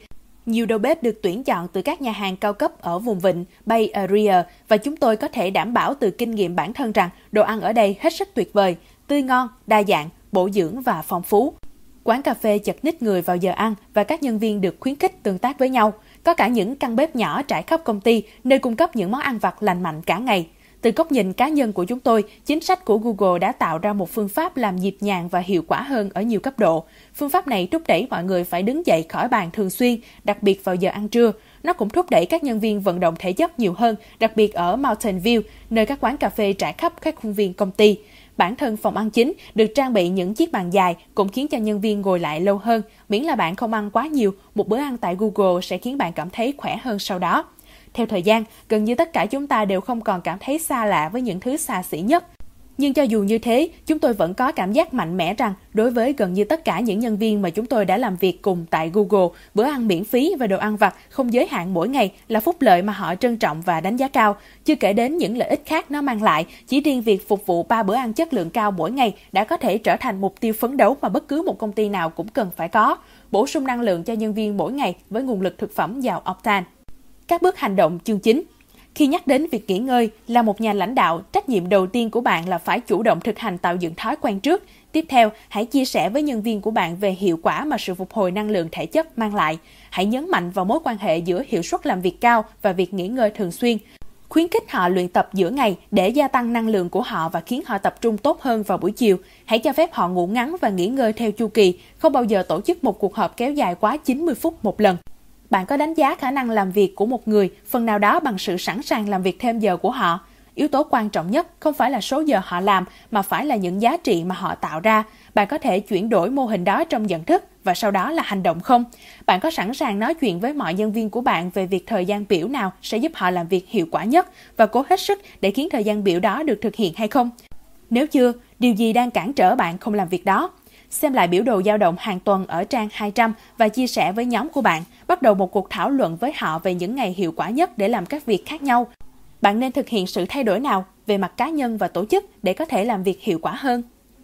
Nhiều đầu bếp được tuyển chọn từ các nhà hàng cao cấp ở vùng vịnh Bay Area và chúng tôi có thể đảm bảo từ kinh nghiệm bản thân rằng đồ ăn ở đây hết sức tuyệt vời, tươi ngon, đa dạng, bổ dưỡng và phong phú. Quán cà phê chật ních người vào giờ ăn và các nhân viên được khuyến khích tương tác với nhau. Có cả những căn bếp nhỏ trải khắp công ty nơi cung cấp những món ăn vặt lành mạnh cả ngày. Từ góc nhìn cá nhân của chúng tôi, chính sách của Google đã tạo ra một phương pháp làm nhịp nhàng và hiệu quả hơn ở nhiều cấp độ. Phương pháp này thúc đẩy mọi người phải đứng dậy khỏi bàn thường xuyên, đặc biệt vào giờ ăn trưa. Nó cũng thúc đẩy các nhân viên vận động thể chất nhiều hơn, đặc biệt ở Mountain View, nơi các quán cà phê trải khắp các khuôn viên công ty. Bản thân phòng ăn chính được trang bị những chiếc bàn dài cũng khiến cho nhân viên ngồi lại lâu hơn. Miễn là bạn không ăn quá nhiều, một bữa ăn tại Google sẽ khiến bạn cảm thấy khỏe hơn sau đó. Theo thời gian, gần như tất cả chúng ta đều không còn cảm thấy xa lạ với những thứ xa xỉ nhất. Nhưng cho dù như thế, chúng tôi vẫn có cảm giác mạnh mẽ rằng đối với gần như tất cả những nhân viên mà chúng tôi đã làm việc cùng tại Google, bữa ăn miễn phí và đồ ăn vặt không giới hạn mỗi ngày là phúc lợi mà họ trân trọng và đánh giá cao. Chưa kể đến những lợi ích khác nó mang lại, chỉ riêng việc phục vụ ba bữa ăn chất lượng cao mỗi ngày đã có thể trở thành mục tiêu phấn đấu mà bất cứ một công ty nào cũng cần phải có. Bổ sung năng lượng cho nhân viên mỗi ngày với nguồn lực thực phẩm giàu octane. Các bước hành động chương chính. Khi nhắc đến việc nghỉ ngơi, là một nhà lãnh đạo, trách nhiệm đầu tiên của bạn là phải chủ động thực hành tạo dựng thói quen trước. Tiếp theo, hãy chia sẻ với nhân viên của bạn về hiệu quả mà sự phục hồi năng lượng thể chất mang lại. Hãy nhấn mạnh vào mối quan hệ giữa hiệu suất làm việc cao và việc nghỉ ngơi thường xuyên. Khuyến khích họ luyện tập giữa ngày để gia tăng năng lượng của họ và khiến họ tập trung tốt hơn vào buổi chiều. Hãy cho phép họ ngủ ngắn và nghỉ ngơi theo chu kỳ, không bao giờ tổ chức một cuộc họp kéo dài quá chín mươi phút một lần. Bạn có đánh giá khả năng làm việc của một người phần nào đó bằng sự sẵn sàng làm việc thêm giờ của họ? Yếu tố quan trọng nhất không phải là số giờ họ làm, mà phải là những giá trị mà họ tạo ra. Bạn có thể chuyển đổi mô hình đó trong nhận thức và sau đó là hành động không? Bạn có sẵn sàng nói chuyện với mọi nhân viên của bạn về việc thời gian biểu nào sẽ giúp họ làm việc hiệu quả nhất và cố hết sức để khiến thời gian biểu đó được thực hiện hay không? Nếu chưa, điều gì đang cản trở bạn không làm việc đó? Xem lại biểu đồ dao động hàng tuần ở trang hai trăm và chia sẻ với nhóm của bạn. Bắt đầu một cuộc thảo luận với họ về những ngày hiệu quả nhất để làm các việc khác nhau. Bạn nên thực hiện sự thay đổi nào về mặt cá nhân và tổ chức để có thể làm việc hiệu quả hơn?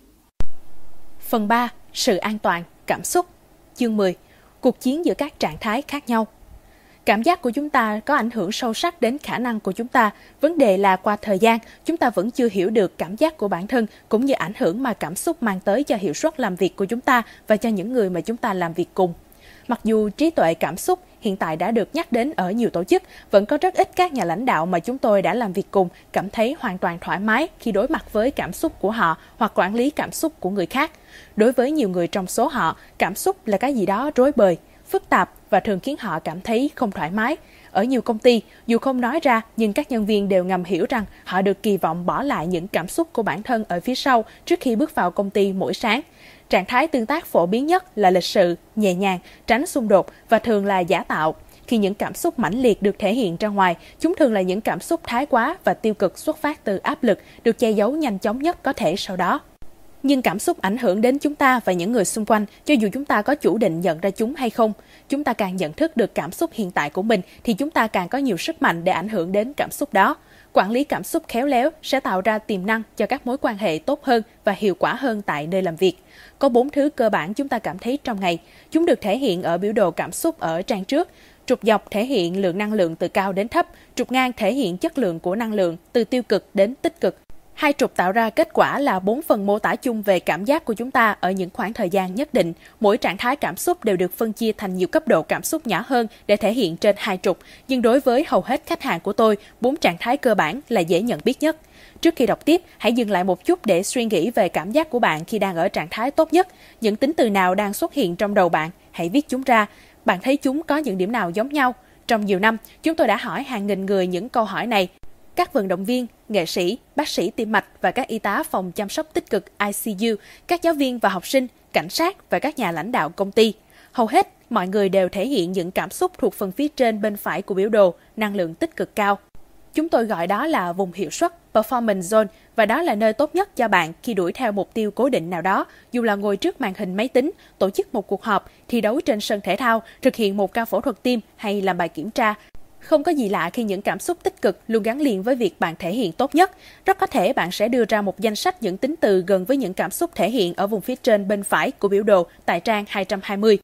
Phần ba. Sự an toàn, cảm xúc. Chương mười. Cuộc chiến giữa các trạng thái khác nhau. Cảm giác của chúng ta có ảnh hưởng sâu sắc đến khả năng của chúng ta. Vấn đề là qua thời gian, chúng ta vẫn chưa hiểu được cảm giác của bản thân cũng như ảnh hưởng mà cảm xúc mang tới cho hiệu suất làm việc của chúng ta và cho những người mà chúng ta làm việc cùng. Mặc dù trí tuệ cảm xúc hiện tại đã được nhắc đến ở nhiều tổ chức, vẫn có rất ít các nhà lãnh đạo mà chúng tôi đã làm việc cùng cảm thấy hoàn toàn thoải mái khi đối mặt với cảm xúc của họ hoặc quản lý cảm xúc của người khác. Đối với nhiều người trong số họ, cảm xúc là cái gì đó rối bời, phức tạp và thường khiến họ cảm thấy không thoải mái. Ở nhiều công ty, dù không nói ra, nhưng các nhân viên đều ngầm hiểu rằng họ được kỳ vọng bỏ lại những cảm xúc của bản thân ở phía sau trước khi bước vào công ty mỗi sáng. Trạng thái tương tác phổ biến nhất là lịch sự, nhẹ nhàng, tránh xung đột và thường là giả tạo. Khi những cảm xúc mãnh liệt được thể hiện ra ngoài, chúng thường là những cảm xúc thái quá và tiêu cực xuất phát từ áp lực, được che giấu nhanh chóng nhất có thể sau đó. Nhưng cảm xúc ảnh hưởng đến chúng ta và những người xung quanh, cho dù chúng ta có chủ định nhận ra chúng hay không. Chúng ta càng nhận thức được cảm xúc hiện tại của mình, thì chúng ta càng có nhiều sức mạnh để ảnh hưởng đến cảm xúc đó. Quản lý cảm xúc khéo léo sẽ tạo ra tiềm năng cho các mối quan hệ tốt hơn và hiệu quả hơn tại nơi làm việc. Có bốn thứ cơ bản chúng ta cảm thấy trong ngày. Chúng được thể hiện ở biểu đồ cảm xúc ở trang trước. Trục dọc thể hiện lượng năng lượng từ cao đến thấp, trục ngang thể hiện chất lượng của năng lượng từ tiêu cực đến tích cực. Hai trục tạo ra kết quả là bốn phần mô tả chung về cảm giác của chúng ta ở những khoảng thời gian nhất định. Mỗi trạng thái cảm xúc đều được phân chia thành nhiều cấp độ cảm xúc nhỏ hơn để thể hiện trên hai trục. Nhưng đối với hầu hết khách hàng của tôi, bốn trạng thái cơ bản là dễ nhận biết nhất. Trước khi đọc tiếp, hãy dừng lại một chút để suy nghĩ về cảm giác của bạn khi đang ở trạng thái tốt nhất. Những tính từ nào đang xuất hiện trong đầu bạn? Hãy viết chúng ra. Bạn thấy chúng có những điểm nào giống nhau? Trong nhiều năm, chúng tôi đã hỏi hàng nghìn người những câu hỏi này. Các vận động viên, nghệ sĩ, bác sĩ tim mạch và các y tá phòng chăm sóc tích cực I C U, các giáo viên và học sinh, cảnh sát và các nhà lãnh đạo công ty. Hầu hết, mọi người đều thể hiện những cảm xúc thuộc phần phía trên bên phải của biểu đồ, năng lượng tích cực cao. Chúng tôi gọi đó là vùng hiệu suất, performance zone, và đó là nơi tốt nhất cho bạn khi đuổi theo mục tiêu cố định nào đó, dù là ngồi trước màn hình máy tính, tổ chức một cuộc họp, thi đấu trên sân thể thao, thực hiện một ca phẫu thuật tim hay làm bài kiểm tra. Không có gì lạ khi những cảm xúc tích cực luôn gắn liền với việc bạn thể hiện tốt nhất. Rất có thể bạn sẽ đưa ra một danh sách những tính từ gần với những cảm xúc thể hiện ở vùng phía trên bên phải của biểu đồ tại trang hai trăm hai mươi.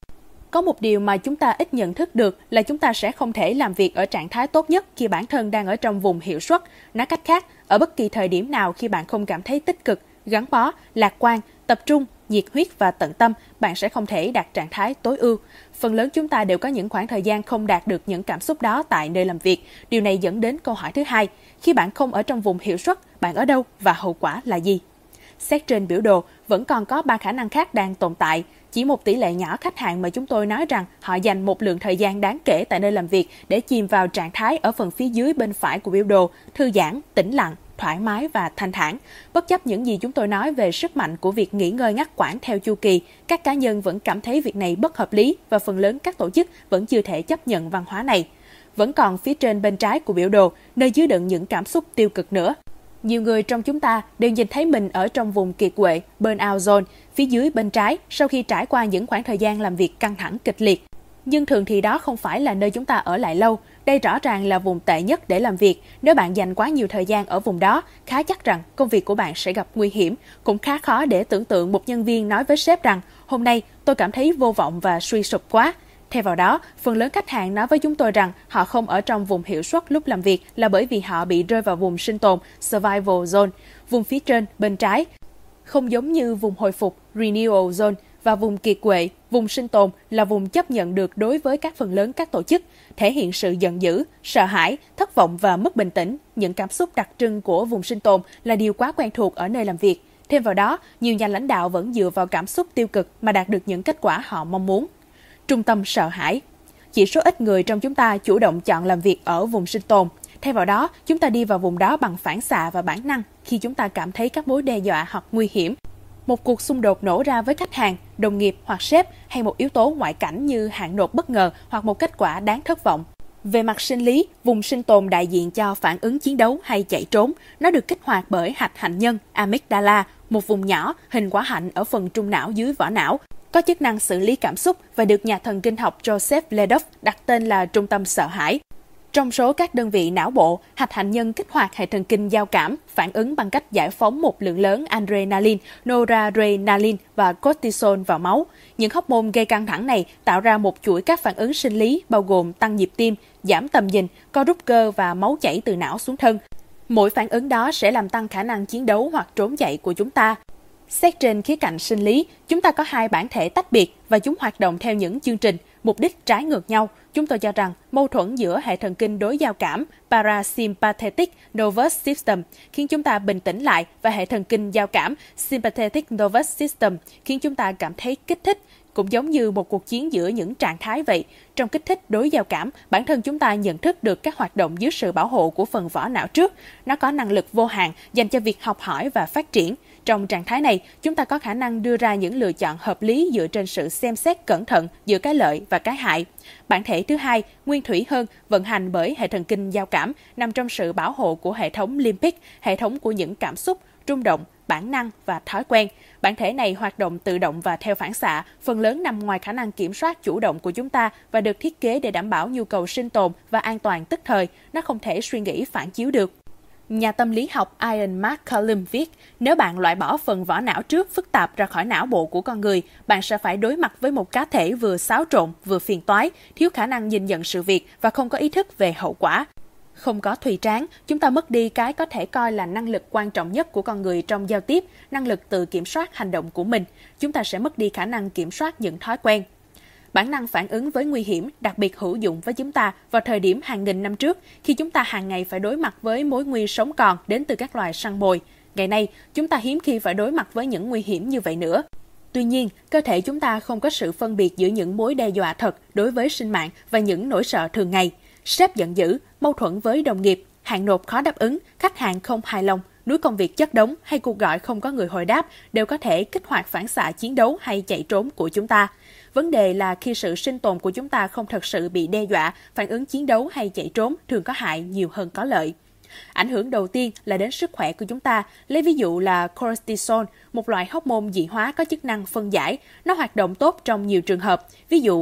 Có một điều mà chúng ta ít nhận thức được là chúng ta sẽ không thể làm việc ở trạng thái tốt nhất khi bản thân đang ở trong vùng hiệu suất. Nói cách khác, ở bất kỳ thời điểm nào khi bạn không cảm thấy tích cực, gắn bó, lạc quan, tập trung, nhiệt huyết và tận tâm, bạn sẽ không thể đạt trạng thái tối ưu. Phần lớn chúng ta đều có những khoảng thời gian không đạt được những cảm xúc đó tại nơi làm việc. Điều này dẫn đến câu hỏi thứ hai, khi bạn không ở trong vùng hiệu suất, bạn ở đâu và hậu quả là gì? Xét trên biểu đồ, vẫn còn có ba khả năng khác đang tồn tại. Chỉ một tỷ lệ nhỏ khách hàng mà chúng tôi nói rằng họ dành một lượng thời gian đáng kể tại nơi làm việc để chìm vào trạng thái ở phần phía dưới bên phải của biểu đồ, thư giãn, tĩnh lặng, thoải mái và thanh thản. Bất chấp những gì chúng tôi nói về sức mạnh của việc nghỉ ngơi ngắt quãng theo chu kỳ, các cá nhân vẫn cảm thấy việc này bất hợp lý và phần lớn các tổ chức vẫn chưa thể chấp nhận văn hóa này. Vẫn còn phía trên bên trái của biểu đồ, nơi chứa đựng những cảm xúc tiêu cực nữa. Nhiều người trong chúng ta đều nhìn thấy mình ở trong vùng kiệt quệ, burnout zone, phía dưới bên trái sau khi trải qua những khoảng thời gian làm việc căng thẳng kịch liệt. Nhưng thường thì đó không phải là nơi chúng ta ở lại lâu. Đây rõ ràng là vùng tệ nhất để làm việc. Nếu bạn dành quá nhiều thời gian ở vùng đó, khá chắc rằng công việc của bạn sẽ gặp nguy hiểm. Cũng khá khó để tưởng tượng một nhân viên nói với sếp rằng hôm nay tôi cảm thấy vô vọng và suy sụp quá. Thay vào đó, phần lớn khách hàng nói với chúng tôi rằng họ không ở trong vùng hiệu suất lúc làm việc là bởi vì họ bị rơi vào vùng sinh tồn, survival zone, vùng phía trên bên trái. Không giống như vùng hồi phục, renewal zone, và vùng kiệt quệ, vùng sinh tồn là vùng chấp nhận được đối với các phần lớn các tổ chức, thể hiện sự giận dữ, sợ hãi, thất vọng và mất bình tĩnh. Những cảm xúc đặc trưng của vùng sinh tồn là điều quá quen thuộc ở nơi làm việc. Thêm vào đó, nhiều nhà lãnh đạo vẫn dựa vào cảm xúc tiêu cực mà đạt được những kết quả họ mong muốn. Trung tâm sợ hãi. Chỉ số ít người trong chúng ta chủ động chọn làm việc ở vùng sinh tồn. Thay vào đó, chúng ta đi vào vùng đó bằng phản xạ và bản năng khi chúng ta cảm thấy các mối đe dọa hoặc nguy hiểm. Một cuộc xung đột nổ ra với khách hàng, đồng nghiệp hoặc sếp hay một yếu tố ngoại cảnh như hạn nộp bất ngờ hoặc một kết quả đáng thất vọng. Về mặt sinh lý, vùng sinh tồn đại diện cho phản ứng chiến đấu hay chạy trốn. Nó được kích hoạt bởi hạch hạnh nhân, amygdala, một vùng nhỏ, hình quả hạnh ở phần trung não dưới vỏ não, có chức năng xử lý cảm xúc và được nhà thần kinh học Joseph Ledoux đặt tên là trung tâm sợ hãi. Trong số các đơn vị não bộ, hạch hạnh nhân kích hoạt hệ thần kinh giao cảm, phản ứng bằng cách giải phóng một lượng lớn adrenaline, noradrenaline và cortisol vào máu. Những hormone gây căng thẳng này tạo ra một chuỗi các phản ứng sinh lý bao gồm tăng nhịp tim, giảm tầm nhìn, co rút cơ và máu chảy từ não xuống thân. Mỗi phản ứng đó sẽ làm tăng khả năng chiến đấu hoặc trốn chạy của chúng ta. Xét trên khía cạnh sinh lý, chúng ta có hai bản thể tách biệt và chúng hoạt động theo những chương trình, mục đích trái ngược nhau. Chúng tôi cho rằng mâu thuẫn giữa hệ thần kinh đối giao cảm parasympathetic nervous system khiến chúng ta bình tĩnh lại và hệ thần kinh giao cảm sympathetic nervous system khiến chúng ta cảm thấy kích thích. Cũng giống như một cuộc chiến giữa những trạng thái vậy. Trong kích thích đối giao cảm, bản thân chúng ta nhận thức được các hoạt động dưới sự bảo hộ của phần vỏ não trước. Nó có năng lực vô hạn dành cho việc học hỏi và phát triển. Trong trạng thái này, chúng ta có khả năng đưa ra những lựa chọn hợp lý dựa trên sự xem xét cẩn thận giữa cái lợi và cái hại. Bản thể thứ hai, nguyên thủy hơn, vận hành bởi hệ thần kinh giao cảm, nằm trong sự bảo hộ của hệ thống limbic, hệ thống của những cảm xúc, rung động, bản năng và thói quen. Bản thể này hoạt động tự động và theo phản xạ, phần lớn nằm ngoài khả năng kiểm soát chủ động của chúng ta và được thiết kế để đảm bảo nhu cầu sinh tồn và an toàn tức thời. Nó không thể suy nghĩ phản chiếu được. Nhà tâm lý học Ian McCallum viết, nếu bạn loại bỏ phần vỏ não trước phức tạp ra khỏi não bộ của con người, bạn sẽ phải đối mặt với một cá thể vừa xáo trộn, vừa phiền toái, thiếu khả năng nhìn nhận sự việc và không có ý thức về hậu quả. Không có thùy tráng, chúng ta mất đi cái có thể coi là năng lực quan trọng nhất của con người trong giao tiếp, năng lực tự kiểm soát hành động của mình. Chúng ta sẽ mất đi khả năng kiểm soát những thói quen. Bản năng phản ứng với nguy hiểm đặc biệt hữu dụng với chúng ta vào thời điểm hàng nghìn năm trước, khi chúng ta hàng ngày phải đối mặt với mối nguy sống còn đến từ các loài săn mồi. Ngày nay, chúng ta hiếm khi phải đối mặt với những nguy hiểm như vậy nữa. Tuy nhiên, cơ thể chúng ta không có sự phân biệt giữa những mối đe dọa thật đối với sinh mạng và những nỗi sợ thường ngày. Sếp giận dữ, mâu thuẫn với đồng nghiệp, hạn nộp khó đáp ứng, khách hàng không hài lòng, núi công việc chất đống hay cuộc gọi không có người hồi đáp đều có thể kích hoạt phản xạ chiến đấu hay chạy trốn của chúng ta. Vấn đề là khi sự sinh tồn của chúng ta không thật sự bị đe dọa, phản ứng chiến đấu hay chạy trốn thường có hại nhiều hơn có lợi. Ảnh hưởng đầu tiên là đến sức khỏe của chúng ta. Lấy ví dụ là cortisol, một loại hormone dị hóa có chức năng phân giải. Nó hoạt động tốt trong nhiều trường hợp, ví dụ